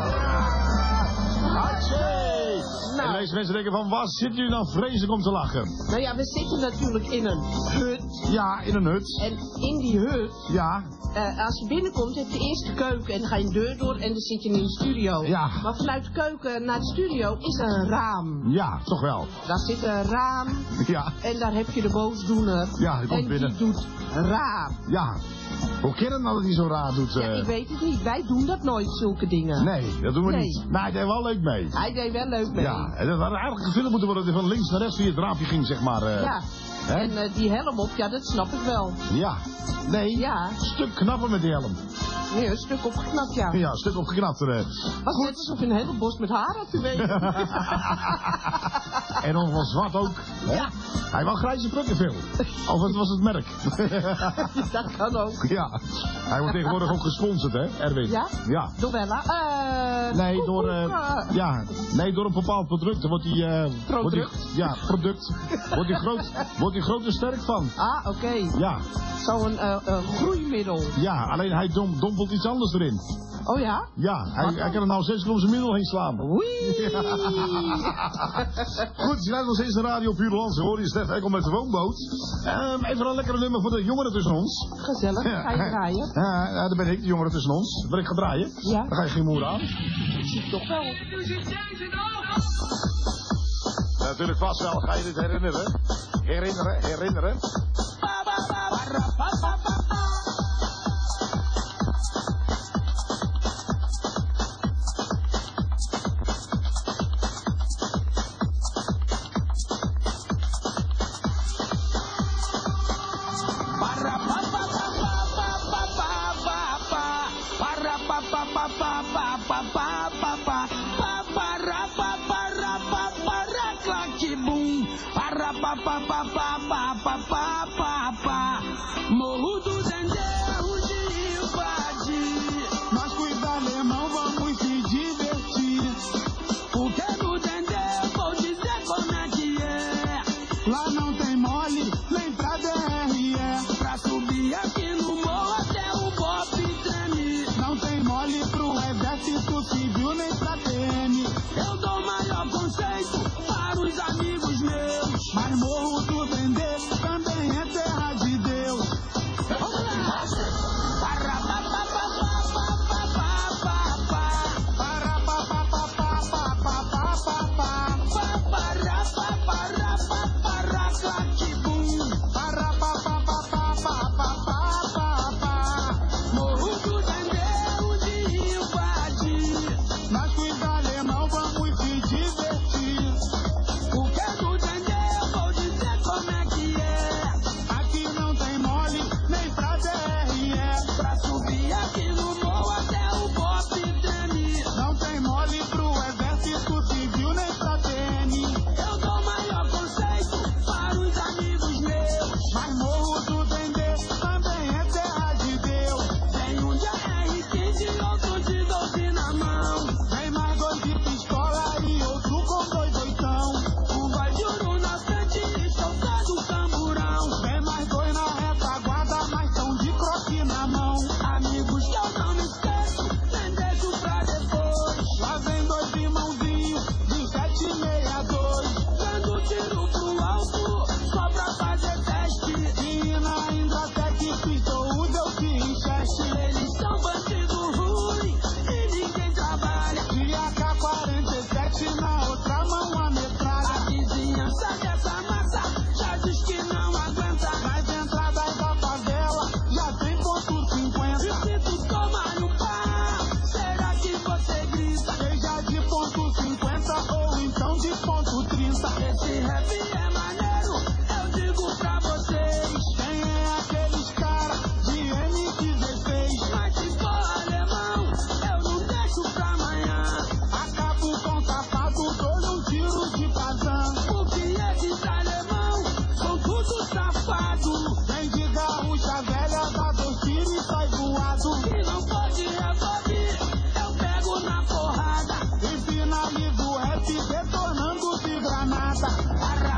Hartje. En de meeste mensen denken van, waar zit jullie nou vreselijk om te lachen? Nou ja, we zitten natuurlijk in een hut. Ja, in een hut. En in die hut, Ja. uh, als je binnenkomt, heb je eerst de keuken en dan ga je een deur door en dan zit je in de studio. Ja. Maar vanuit de keuken naar de studio is er een raam. Ja, toch wel. Daar zit een raam Ja. en daar heb je de boosdoener. Ja, die komt en binnen. die doet raar. Ja. Hoe kan het nou dat hij zo raar doet? Ja, eh? ik weet het niet. Wij doen dat nooit, zulke dingen. Nee, dat doen we Nee. niet. Maar hij deed wel leuk mee. Hij deed wel leuk mee. Ja, en dat had eigenlijk gefilmd moeten worden dat hij van links naar rechts via het raampje ging, zeg maar. eh. Ja. Hè? En uh, die helm op, ja, dat snap ik wel. Ja. Nee, Ja. een stuk knapper met die helm. Nee, een stuk opgeknapt, ja. Ja, een stuk opgeknapt. eh. Was net alsof je een hele bos met haar had, u weet. En dan van zwart ook. Hè? Ja. Hij wou grijze prukken veel. Of het was het merk. Dat kan ook. Ja. Hij wordt tegenwoordig ook gesponsord, hè, Erwin? Ja? Ja. Door Bella? Eh... Nee, door, eh, koekoek, ja, nee, door een bepaald product. Dan wordt hij, eh, wordt Product? hij- ja, product. Wordt hij groot, wordt hij groot en sterk van. Ah, oké. Ja, Zo'n uh, uh, groeimiddel. ja, alleen hij dom, dompelt iets anders erin. Oh ja? Ja, hij, hij kan er nou zes keer om zijn middel heen slaan. Oei. Goed, je luistert nog steeds de Radio Puur Hollandse. Hoor je Stef Ekkel met de woonboot. Um, even een lekkere nummer voor de jongeren tussen ons. Gezellig, ga je draaien? Ja, ja, daar ben ik, de jongeren tussen ons. Wil ik gaan draaien? Ja. Dan ga je geen moer aan. Ik zie het toch wel. Ja, natuurlijk vast wel. Ga je dit herinneren? Herinneren, herinneren. Morro do Dendê, Rugi e o Padi. Nós cuidamos, irmão, vamos se divertir. Porque no Dendê, vou dizer como é que é. Lá não tem mole, nem pra D R E. Pra subir aqui no morro até o Bop treme. Não tem mole pro exército civil, nem pra T M. Eu dou o maior conceito para os amigos meus. Mas Morro do Dendê também é terra de Deus. Vamos lá! Para pa pa pa pa pa pa pa pa pa pa pa pa pa pa Mas Morro do Dendê também é terra de Deus. Tem um de R quinze e outro de doze na mão. Tem mais dois de pistola e outro com dois oitão. Um vai de ouro na frente e soltando o tamborão. Tem mais dois na retaguarda, mas tão de croque na mão. Amigos que eu não me esqueço, nem deixo pra depois. Lá vem dois irmãozinhos de sete e meia dois, dando tiro pro alto, só pra fazer teste. E na Indratec pistou o Deus que enxeste. Eles são bandido ruim e ninguém trabalha. De A K quarenta e sete na outra mão a metralha. A vizinhança dessa massa já diz que não aguenta. Nas entradas da favela já tem ponto cinquenta. E se tu tomar no pau, será que você grita? Seja de ponto cinquenta ou então de ponto trinta. Esse rap é maneiro, eu digo pra vocês. Quem é aqueles cara de M dezesseis? Mas se for alemão, eu não deixo pra amanhã. Acabo com o safado, dou-lhe um tiro de pazão. Porque esses alemão são tudo safado. Vem de garrucha velha, dá dois tiros e sai voado. E não pode rebolir, eu pego na porrada. E finalizo o rap detonando de granada.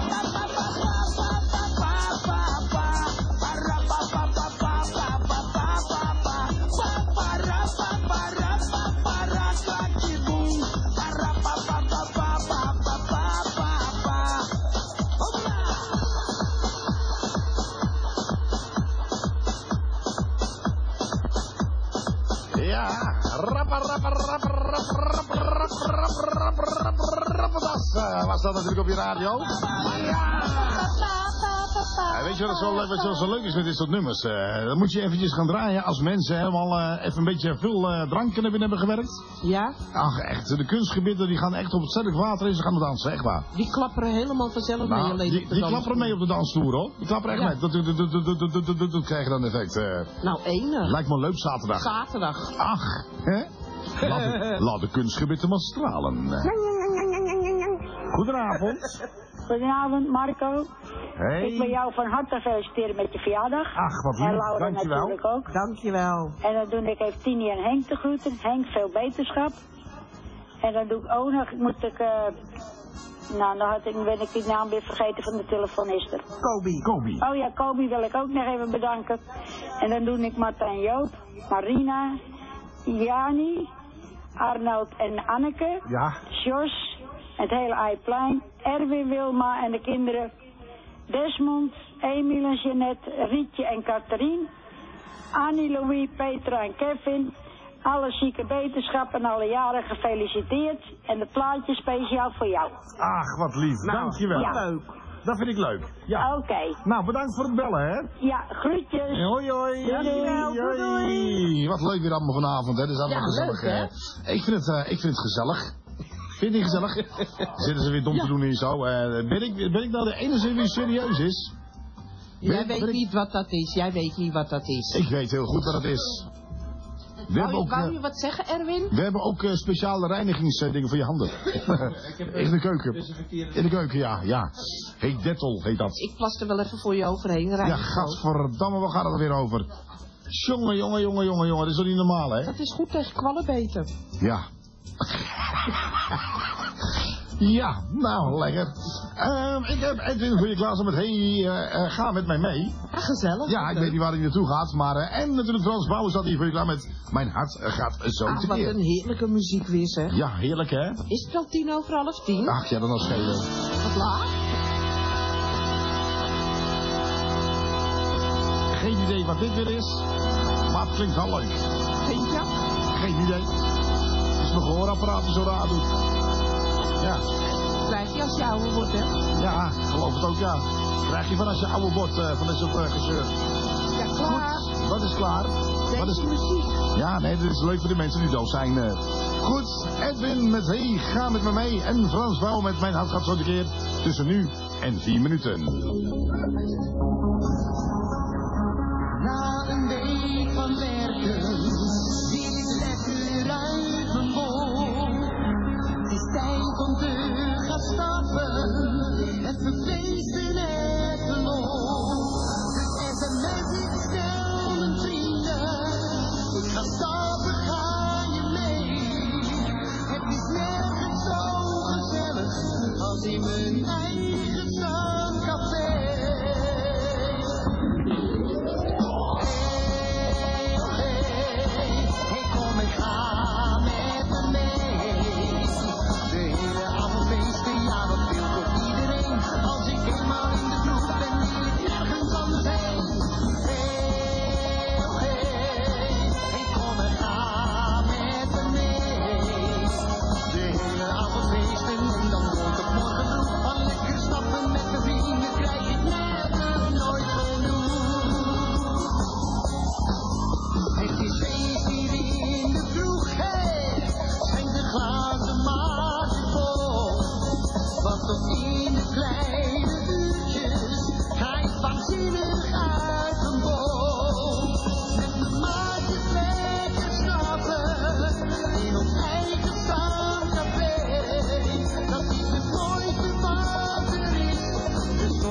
Ja, rappa, rappa, rappa, rappa, rappa, rappa, rappa, rappa, rappa, rappa, das eh, was dat natuurlijk op je radio. Ja. Ja, weet je wat zo leuk, wat zo, zo leuk is met dit soort nummers? Uh, dan moet je eventjes gaan draaien als mensen helemaal uh, even een beetje veel uh, drank in hebben gewerkt. Ja? Ach, echt. De kunstgebieden die gaan echt op het sterk water en ze gaan dansen, echt waar. Die klapperen helemaal vanzelf mee Nou, alleen die, op de die dansvloer. klapperen mee op de dansvloer, hoor. Die klapperen echt Ja. mee. Dat, dat, dat, dat, dat, dat, dat, dat, dat krijg je dan effect. Uh, Nou, enig. lijkt me een leuk zaterdag. Zaterdag. Ach, hè? Laat de, laat de kunstgebieden maar stralen. Goedenavond. Goedenavond, Marco. Hey. Ik wil jou van harte feliciteren met je verjaardag. Ach, wat En lief. Laura Dankjewel. natuurlijk ook. Dankjewel. En dan doe ik even Tini en Henk te groeten. Henk, veel beterschap. En dan doe ik ook nog, moet ik, uh, nou dan had ik, ben ik die naam weer vergeten van de telefoniste. Kobi. Kobi. Oh ja, Kobi wil ik ook nog even bedanken. En dan doe ik Martijn Joop, Marina, Jani, Arnold en Anneke, Ja. Jos, het hele Eiplein, Erwin, Wilma en de kinderen, Desmond, Emiel en Jeanette, Rietje en Catherine, Annie, Louis, Petra en Kevin. Alle zieke beterschap en alle jaren gefeliciteerd. En de plaatje speciaal voor jou. Ach, wat lief. Nou, Dankjewel. ja. Leuk. Dat vind ik leuk. Ja. Oké. Nou, bedankt voor het bellen, hè. Ja, groetjes. Hoi, hoi. Doei, doei. Hoi, hoi. Wat leuk weer allemaal vanavond, hè. Dat is allemaal Ja, gezellig, leuk, hè? hè. Ik vind het, uh, ik vind het gezellig. Vind je het niet gezellig? Zitten ze weer dom te doen hier zo. Uh, ben, ik, ben ik nou de enige die serieus is? Jij Ben- weet ben ik- niet wat dat is. Jij weet niet wat dat is. Ik weet heel goed wat het is. We Wou hebben je, ook, wou uh, je wat zeggen, Erwin? we hebben ook uh, speciale reinigingsdingen voor je handen. In de keuken. In de keuken, ja. ja. Heet Dettol, heet dat. Ik plas er wel even voor je overheen. Ja, Rijn. gadverdamme, waar gaat het er weer over? Jongen, jongen, jongen, jongen, jongen, dat is toch niet normaal, hè? Dat is goed tegen kwallenbeten. Ja. Ja, nou, lekker. Ehm, ik heb Edwin voor je klaar met hey, uh, uh, ga met mij mee. Ja, gezellig. Ja, ik weet niet waar hij naartoe gaat, maar... Uh, en natuurlijk Frans Bouwen staat hier voor je klaar met mijn hart uh, gaat zo Ah, wat tekeer. een heerlijke muziek weer, zeg. Ja, heerlijk, hè? Is het wel tien over half tien? Ach, ja, dan nog schelen. Wat laat? Geen idee wat dit weer is, maar het klinkt wel leuk. Vind je? Geen idee. Het is mijn gehoorapparaat die zo raar doet. Ja. Krijg je als je ouder wordt, hè? Ja, geloof het ook, ja. Krijg je van als je ouder wordt, uh, van dit soort uh, gezeur. Ja, klaar. Goed, wat is klaar? Wat is... Deze muziek. Ja, nee, dit is leuk voor de mensen die doof zijn. Uh. Goed, Edwin met Hey, ga met me mee. En Frans Bouw met Mijn Hart gaat zo tekeer. Tussen nu en vier minuten. Na een week van werken, wil ik lekker uit mijn bol. Het is tijd om te gaan stappen, het verfeesten en de lol.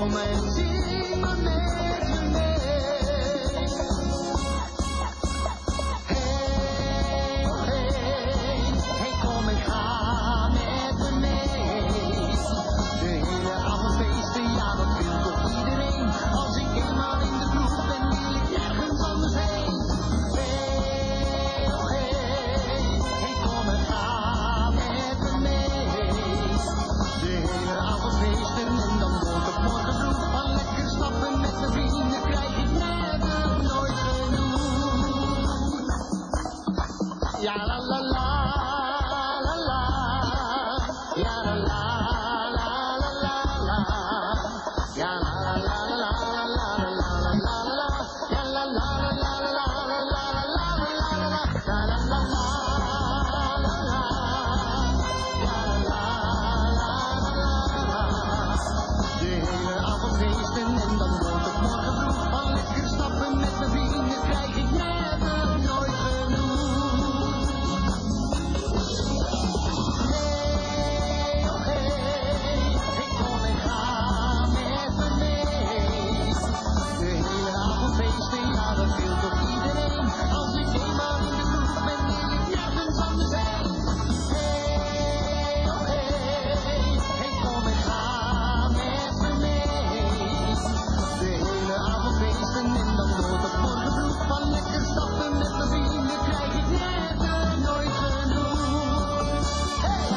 Kom en zing maar met me mee. Hey, oh hey, hey kom en ga met me mee. De hele avond feesten, ja dat wil toch iedereen. Als ik eenmaal in de groep ben, wil ik nergens anders heen. Hey, oh hey, hey kom en ga met me mee. De hele avond feesten en dan wordt het morgen vroeg. Van lekker stappen met mijn vrienden krijg ik never nooit genoeg. Ja la la la la la, ja la la la la la la, ja la la la la la la la la la, ja la la la la la la la la la la la, ja la la la la la, ja la la la la. De hele avond feesten en dan wordt het morgen vroeg. Van lekker stappen met mijn vrienden krijg ik never nooit genoeg. Hey, oh hey, hey kom en ga met me mee. De hele avond feesten, ja dat wil toch iedereen. Als ik eenmaal in de groep ben, wil ik nergens anders heen. Hey, oh hey, hey kom en ga met me mee. De hele avond feesten en dan wordt het morgen vroeg. Van lekker stappen met mijn vrienden krijg ik never nooit genoeg. Hey!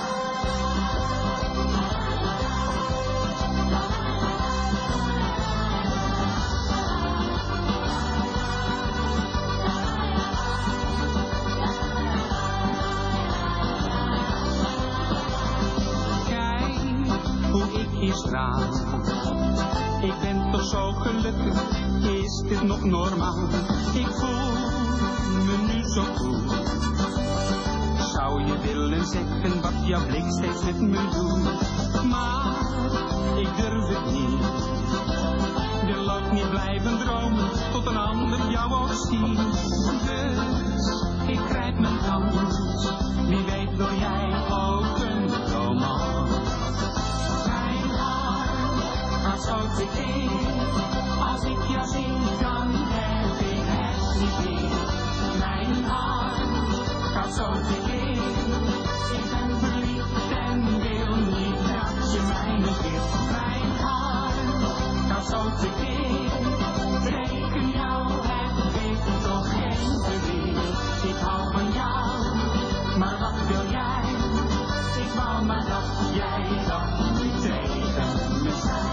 Kijk hoe ik hier straal. Ik ben toch zo gelukkig, is dit nog normaal? Ik voel me nu zo goed. Zou je willen zeggen wat jouw blik steeds met me doet? Maar ik durf het niet. Wil ook niet blijven dromen, tot een ander jou ook ziet. Dus ik grijp mijn kans, wie weet wil jij ook een romans. Mijn hart gaat zo tekeer, als ik jou zie dan heb ik het niet meer. Mijn hart gaat zo tekeer, ik ben verliefd en wil niet dat je mij negeert. Mijn hart gaat zo tekeer, tegen jou heb ik toch geen verweer. Ik hou van jou, maar wat wil jij? Ik wou maar dat jij dat niet tegen me zei.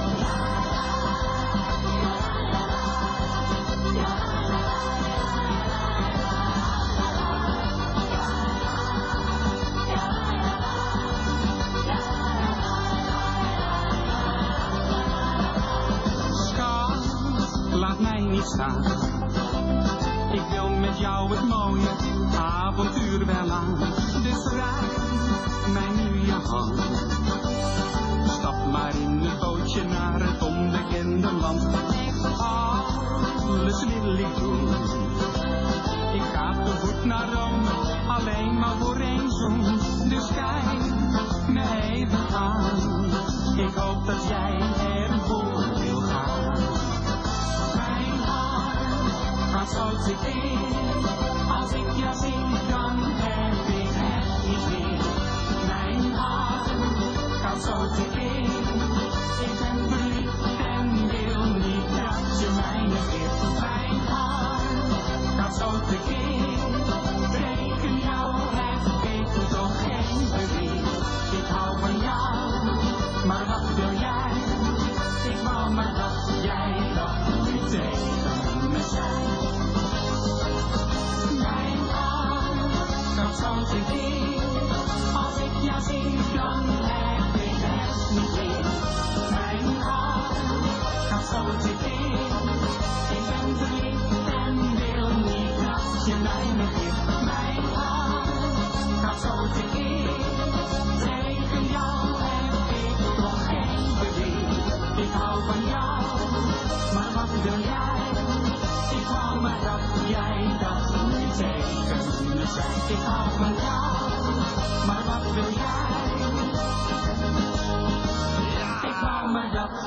Laat mij niet staan. Ik wil met jou het mooie avontuur wel aan. Dus raak mij nu je hand. Stap maar in het bootje naar het onbekende land. Alles wil ik doen. Ik ga te voet naar Rome, alleen maar voor één zoen. Dus kijk me even aan. Ik hoop dat jij ervoor wil gaan. Gaat zo tekeer, als ik jou zie dan heb ik het niet meer. Mijn hart gaat zo tekeer, ik ben verliefd en wil niet dat je mij negeert. Mijn hart gaat zo tekeer, tegen jou heb ik toch geen verweer. Ik hou van jou, maar wat wil jij? Ik wou maar dat jij dat niet tegen me zei. Mijn hart gaat zo tekeer, als ik jou zie dan heb ik het niet meer. Mijn hart gaat zo tekeer, ik ben verliefd en wil niet dat je mij negeert. Mijn hart gaat zo tekeer, tegen jou heb ik nog geen verweer. Ik hou van jou, maar wat wil jij? Ik wou maar dat jij dat niet tegen me zei. Ik hou van jou, maar wat wil jij? Ik wou maar dat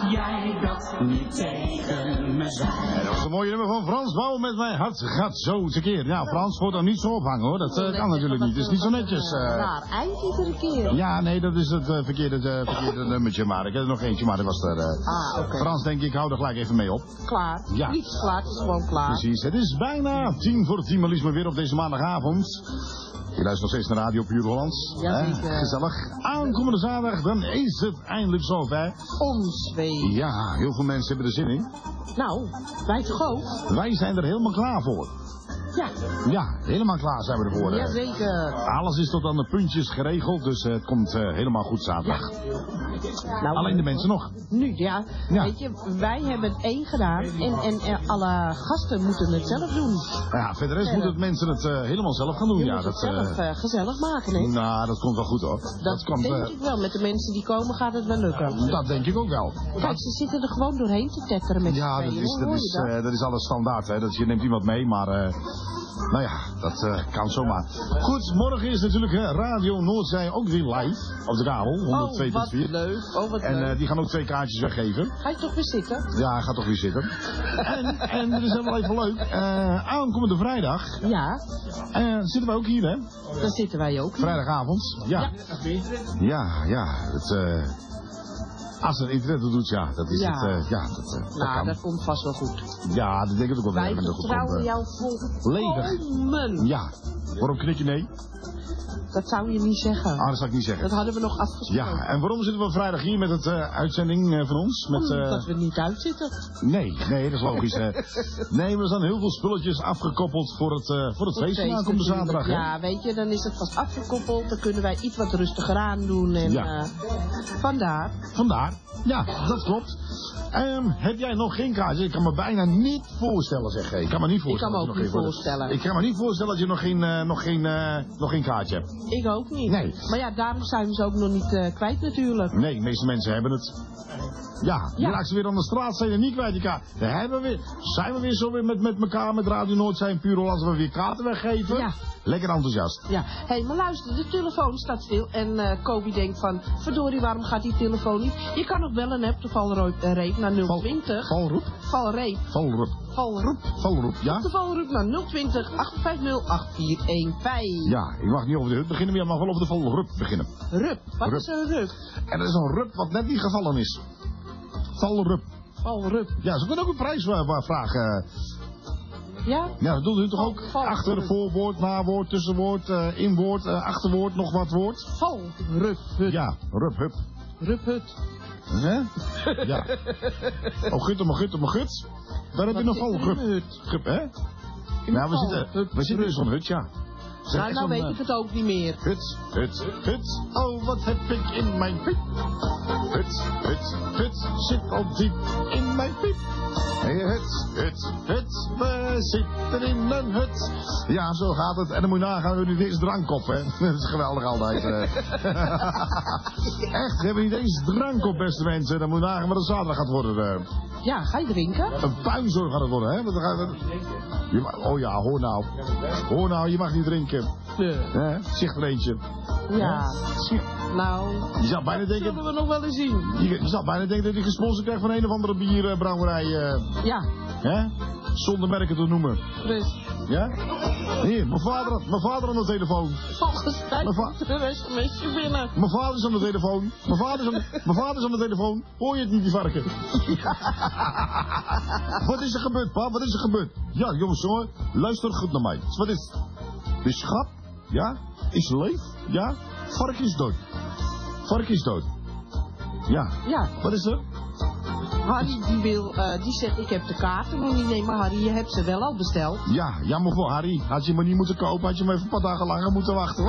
jij dat niet tegen me zei. Dat was een mooie nummer van Frans Bouw met mijn hart gaat zo eens een keer. Ja, Frans wordt er niet zo ophangen hoor, dat uh, kan natuurlijk niet. Het is niet zo netjes. Uh... Raar eind iedere keer. Ja, nee, dat is het uh, verkeerde, uh, verkeerde nummertje, maar ik heb er nog eentje, maar dat was er. Uh... Ah, oké. Okay. Frans denk ik, hou er gelijk even mee op. Klaar. Ja. Niet is klaar, het is gewoon klaar. Precies, het is bijna tien voor tien, maar liefst maar weer op deze maandagavond. Je luistert nog steeds naar Radio Puur Hollands. Ja, eh, gezellig. Aankomende zaterdag, dan is het eindelijk zover. Ons wee. Ja, heel veel mensen hebben er zin in. Nou, wij toch ook? Wij zijn er helemaal klaar voor. Ja. Ja, helemaal klaar zijn we ervoor. Jazeker. Alles is tot aan de puntjes geregeld, dus uh, het komt uh, helemaal goed zaterdag. Ja. Nou, alleen de mensen nog. Nu, ja. ja. Weet je, wij hebben het één gedaan en, en, en alle gasten moeten het zelf doen. Ja, verder is moeten het mensen het uh, helemaal zelf gaan doen. Je ja, moet dat, het zelf uh, gezellig maken, hè? Nou, dat komt wel goed hoor. Dat, dat komt, denk uh, ik wel. Met de mensen die komen gaat het wel lukken. Dat denk ik ook wel. Kijk, ze zitten er gewoon doorheen te tetteren met ja, z'n dat is, dat, is, dat? Uh, dat is alles standaard. Hè. Dat je neemt iemand mee, maar... Uh, Nou ja, dat uh, kan zomaar. Goed, morgen is natuurlijk uh, Radio Noordzee ook weer live. Op de kabel, honderd twee punt vier. Oh, wat leuk. Oh, wat en uh, leuk. die gaan ook twee kaartjes weggeven. Ga je toch weer zitten? Ja, hij gaat toch weer zitten. en, en dat is wel even leuk. Uh, aankomende vrijdag. Ja. Uh, zitten we ook hier, hè? Daar zitten wij ook hier. Vrijdagavond. Ja. Ja, ja. ja het, uh, als het internet het doet, ja, dat is ja. het. Uh, ja, dat, uh, dat nou, kan. dat komt vast wel goed. Ja, dat denk ik ook wel. Wij vertrouwen jou volkomen. Ja, waarom knik je nee? Dat zou je niet zeggen. Ah, dat zou ik niet zeggen. Dat hadden we nog afgesproken. Ja, en waarom zitten we vrijdag hier met het uh, uitzending uh, van ons? Met, uh... Omdat we niet uitzitten. Nee, nee, dat is logisch. uh, nee, maar er zijn heel veel spulletjes afgekoppeld voor het, uh, voor het feest van aankomende zaterdag. Ja, hè? weet je, dan is het vast afgekoppeld. Dan kunnen wij iets wat rustiger aan doen. En ja. uh, vandaar. Vandaar, ja, dat klopt. Um, heb jij nog geen kaartje? Ik kan me bijna niet voorstellen, zeg. Ik kan me niet voorstellen. Ik kan me ook niet voorstellen. Ik kan me niet voorstellen dat je nog geen, uh, nog geen, uh, nog geen kaartje hebt. Ik ook niet. Nee. Maar ja, daarom zijn we ze ook nog niet uh, kwijt natuurlijk. Nee, de meeste mensen hebben het. Ja, je ja. raakt ze weer aan de straat, zijn er niet kwijt die kaart. Daar hebben we weer, zijn we weer zo weer met, met elkaar, met Radio Noordzee en Puur Hollands, we weer kaarten weggeven. Ja. Lekker enthousiast. Ja, hé, hey, maar luister, de telefoon staat stil en uh, Kobi denkt van, verdorie, waarom gaat die telefoon niet? Je kan nog bellen, hè, op de valreep naar nul twintig. Val, valroep? Valreep. Valroep. Valroep. Valroep, ja? Op de valroep naar nul twintig, acht vijf nul, acht vier een vijf. Ja, ik mag niet over de hut beginnen, maar je mag wel over de valrup beginnen. Rup? Wat rup. is een rup? En dat is een rup wat net niet gevallen is. Valrup. Valrup. Ja, ze kunnen ook een prijs vragen. Ja? Ja, dat doen ze toch ook? Val, achter, voorwoord, nawoord, tussenwoord, uh, inwoord, uh, achterwoord, nog wat woord. Val, rup, hut. Ja, rup, hup. Rup, hut. Hè? Ja. Oh, gut, maar gut, maar gut. Daar heb je nog val, rup. Rup, hè? Nou, we zitten, we zitten in zo'n hut, ja. Nou, nou weet ik het ook niet meer. Hut, hut, hut. Oh, wat heb ik in mijn piep. Hut, hut, hut. Zit al diep in mijn piep. Hey, hut, hut, hut. We zitten in een hut. Ja, zo gaat het. En dan moet je nagaan, we hebben niet eens drank op, hè. Dat is geweldig altijd. Echt, we hebben niet eens drank op, beste mensen. Dan moet je nagaan wat het zaterdag gaat worden. Ja, ga je drinken? Een puinzorg gaat het worden, hè. Want dan gaat het... je mag... Oh ja, hoor nou. Hoor nou, je mag niet drinken. Nee. Hè? Zicht er eentje. Ja. Zicht. Nou, je zou bijna denken, zullen we nog wel eens zien. Je, je zou bijna denken dat je gesponsord krijgt van een of andere bierbrouwerij. Uh, ja. Hè? Zonder merken te noemen. Dus. Ja? Hier, mijn vader, mijn vader aan de telefoon. Volgens mij mijn va- de rest mesje binnen. Mijn vader is aan de telefoon. Mijn vader is aan, mijn vader is aan de telefoon. Hoor je het niet, die varken? Wat is er gebeurd, pa? Wat is er gebeurd? Ja, jongens, hoor. Luister goed naar mij. Wat is het? De schat, ja, is leef, ja. Vark is dood. Vark is dood. Ja. Ja. Wat is er? Harry die wil, uh, die zegt ik heb de kaarten nog niet. Nee, maar Harry, je hebt ze wel al besteld. Ja, jammer voor Harry. Had je me niet moeten kopen, had je me even een paar dagen langer moeten wachten.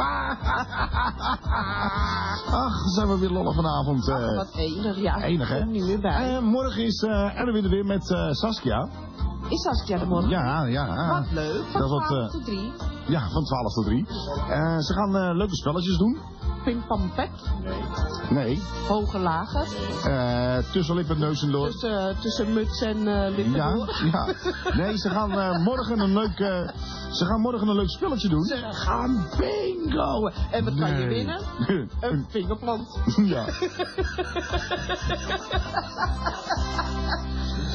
Ach, zijn we weer lollen vanavond. Uh. Ach, wat enig, ja. Enig, hè? Niet meer bij. Uh, morgen is uh, Erwin er weer met uh, Saskia. Is Saskia er morgen? Ja, ja. Wat leuk, van twaalf tot drie. Ja, van twaalf tot drie. Uh, ze gaan uh, leuke spelletjes doen. Pim pam pek? Nee. Hoge lager? Uh, tussen lip en neus en door. Tussen, uh, tussen muts en uh, lippen ja, door? Ja, nee, ze gaan uh, morgen een leuk, uh, ze gaan morgen een leuk spelletje doen. Ze gaan bingo! En wat nee. kan je winnen? Een vingerplant. Ja.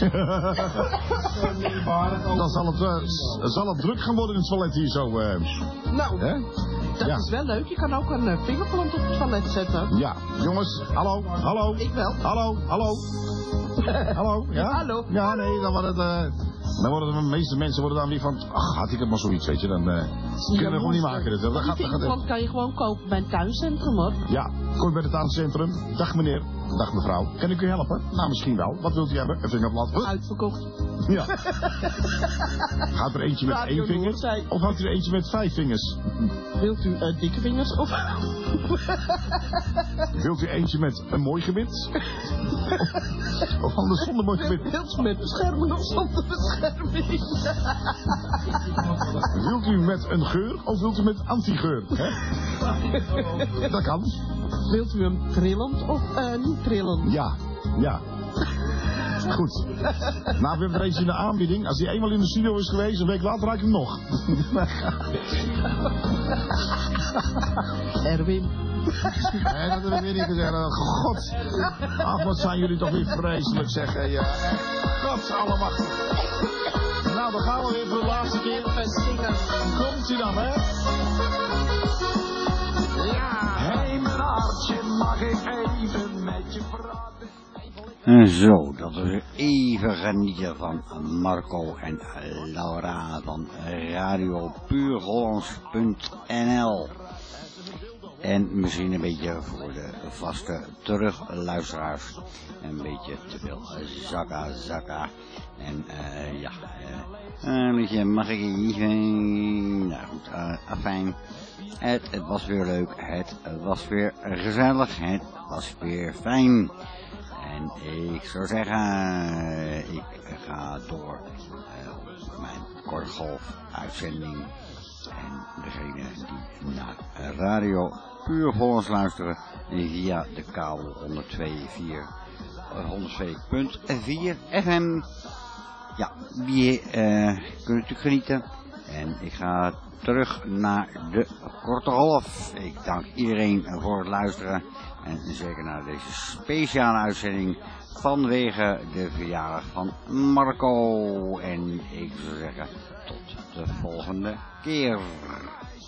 Dan zal het, uh, zal het druk gaan worden in het toilet hier zo. Uh. Nou, Hè? dat Ja. is wel leuk. Je kan ook een uh, vingerplant op het toilet zetten. Ja, jongens, hallo, hallo. Ik wel. Hallo, hallo. Hallo, ja? Hallo. Ja, nee, dan wordt het... Uh, dan worden de meeste mensen worden dan weer van... Ach, had ik het maar zoiets, weet je. Dan uh, kunnen we gewoon niet maken. Dit. Dat Die gaat, dat gaat, vingerplant kan je gewoon kopen bij een tuincentrum, hoor. ja, kom je bij het tuincentrum. Dag meneer, dag mevrouw. Kan ik u helpen? Nou, misschien wel. Wat wilt u hebben? Een vingerplant? Huh? Uitverkocht. Ja. Gaat er eentje met één vinger? Of had u er eentje met vijf vingers? Wilt u uh, dikke vingers of... Wilt u eentje met een mooi gebit? Of, of anders zonder mooi gebit? Wilt u met bescherming of zonder bescherming? Wilt u met een geur of wilt u met antigeur? Hè? Dat kan. Wilt u hem trillend of uh, niet trillend? Ja, ja. Goed. Nou, we hebben er eentje in de aanbieding. Als die eenmaal in de studio is geweest, een week later raak ik hem nog. Erwin. Nee, dat heb ik weer niet gezegd. God. Ach, wat zijn jullie toch weer vreselijk, zeg. Ja. God, allemachtig. Nou, dan gaan we weer voor de laatste keer. Komt ie dan, hè? Ja. Hé, mijn hartje, mag ik even met je praten? En zo, dat we even genieten van Marco en Laura van Radio Puur Hollands punt n l. En misschien een beetje voor de vaste terugluisteraars. Een beetje te veel zakka zakka. En uh, ja, uh, een beetje mag ik even. Nou goed, uh, afijn. Het, het was weer leuk, het was weer gezellig, het was weer fijn. En ik zou zeggen, ik ga door uh, op mijn kortgolf uitzending. En degene die naar Radio Puur Hollands luisteren via de kabel honderdtwee punt vier F M. Ja, die uh, kunnen natuurlijk genieten. En ik ga terug naar de korte golf. Ik dank iedereen voor het luisteren. En zeker naar deze speciale uitzending vanwege de verjaardag van Marco. En ik zou zeggen, tot de volgende keer.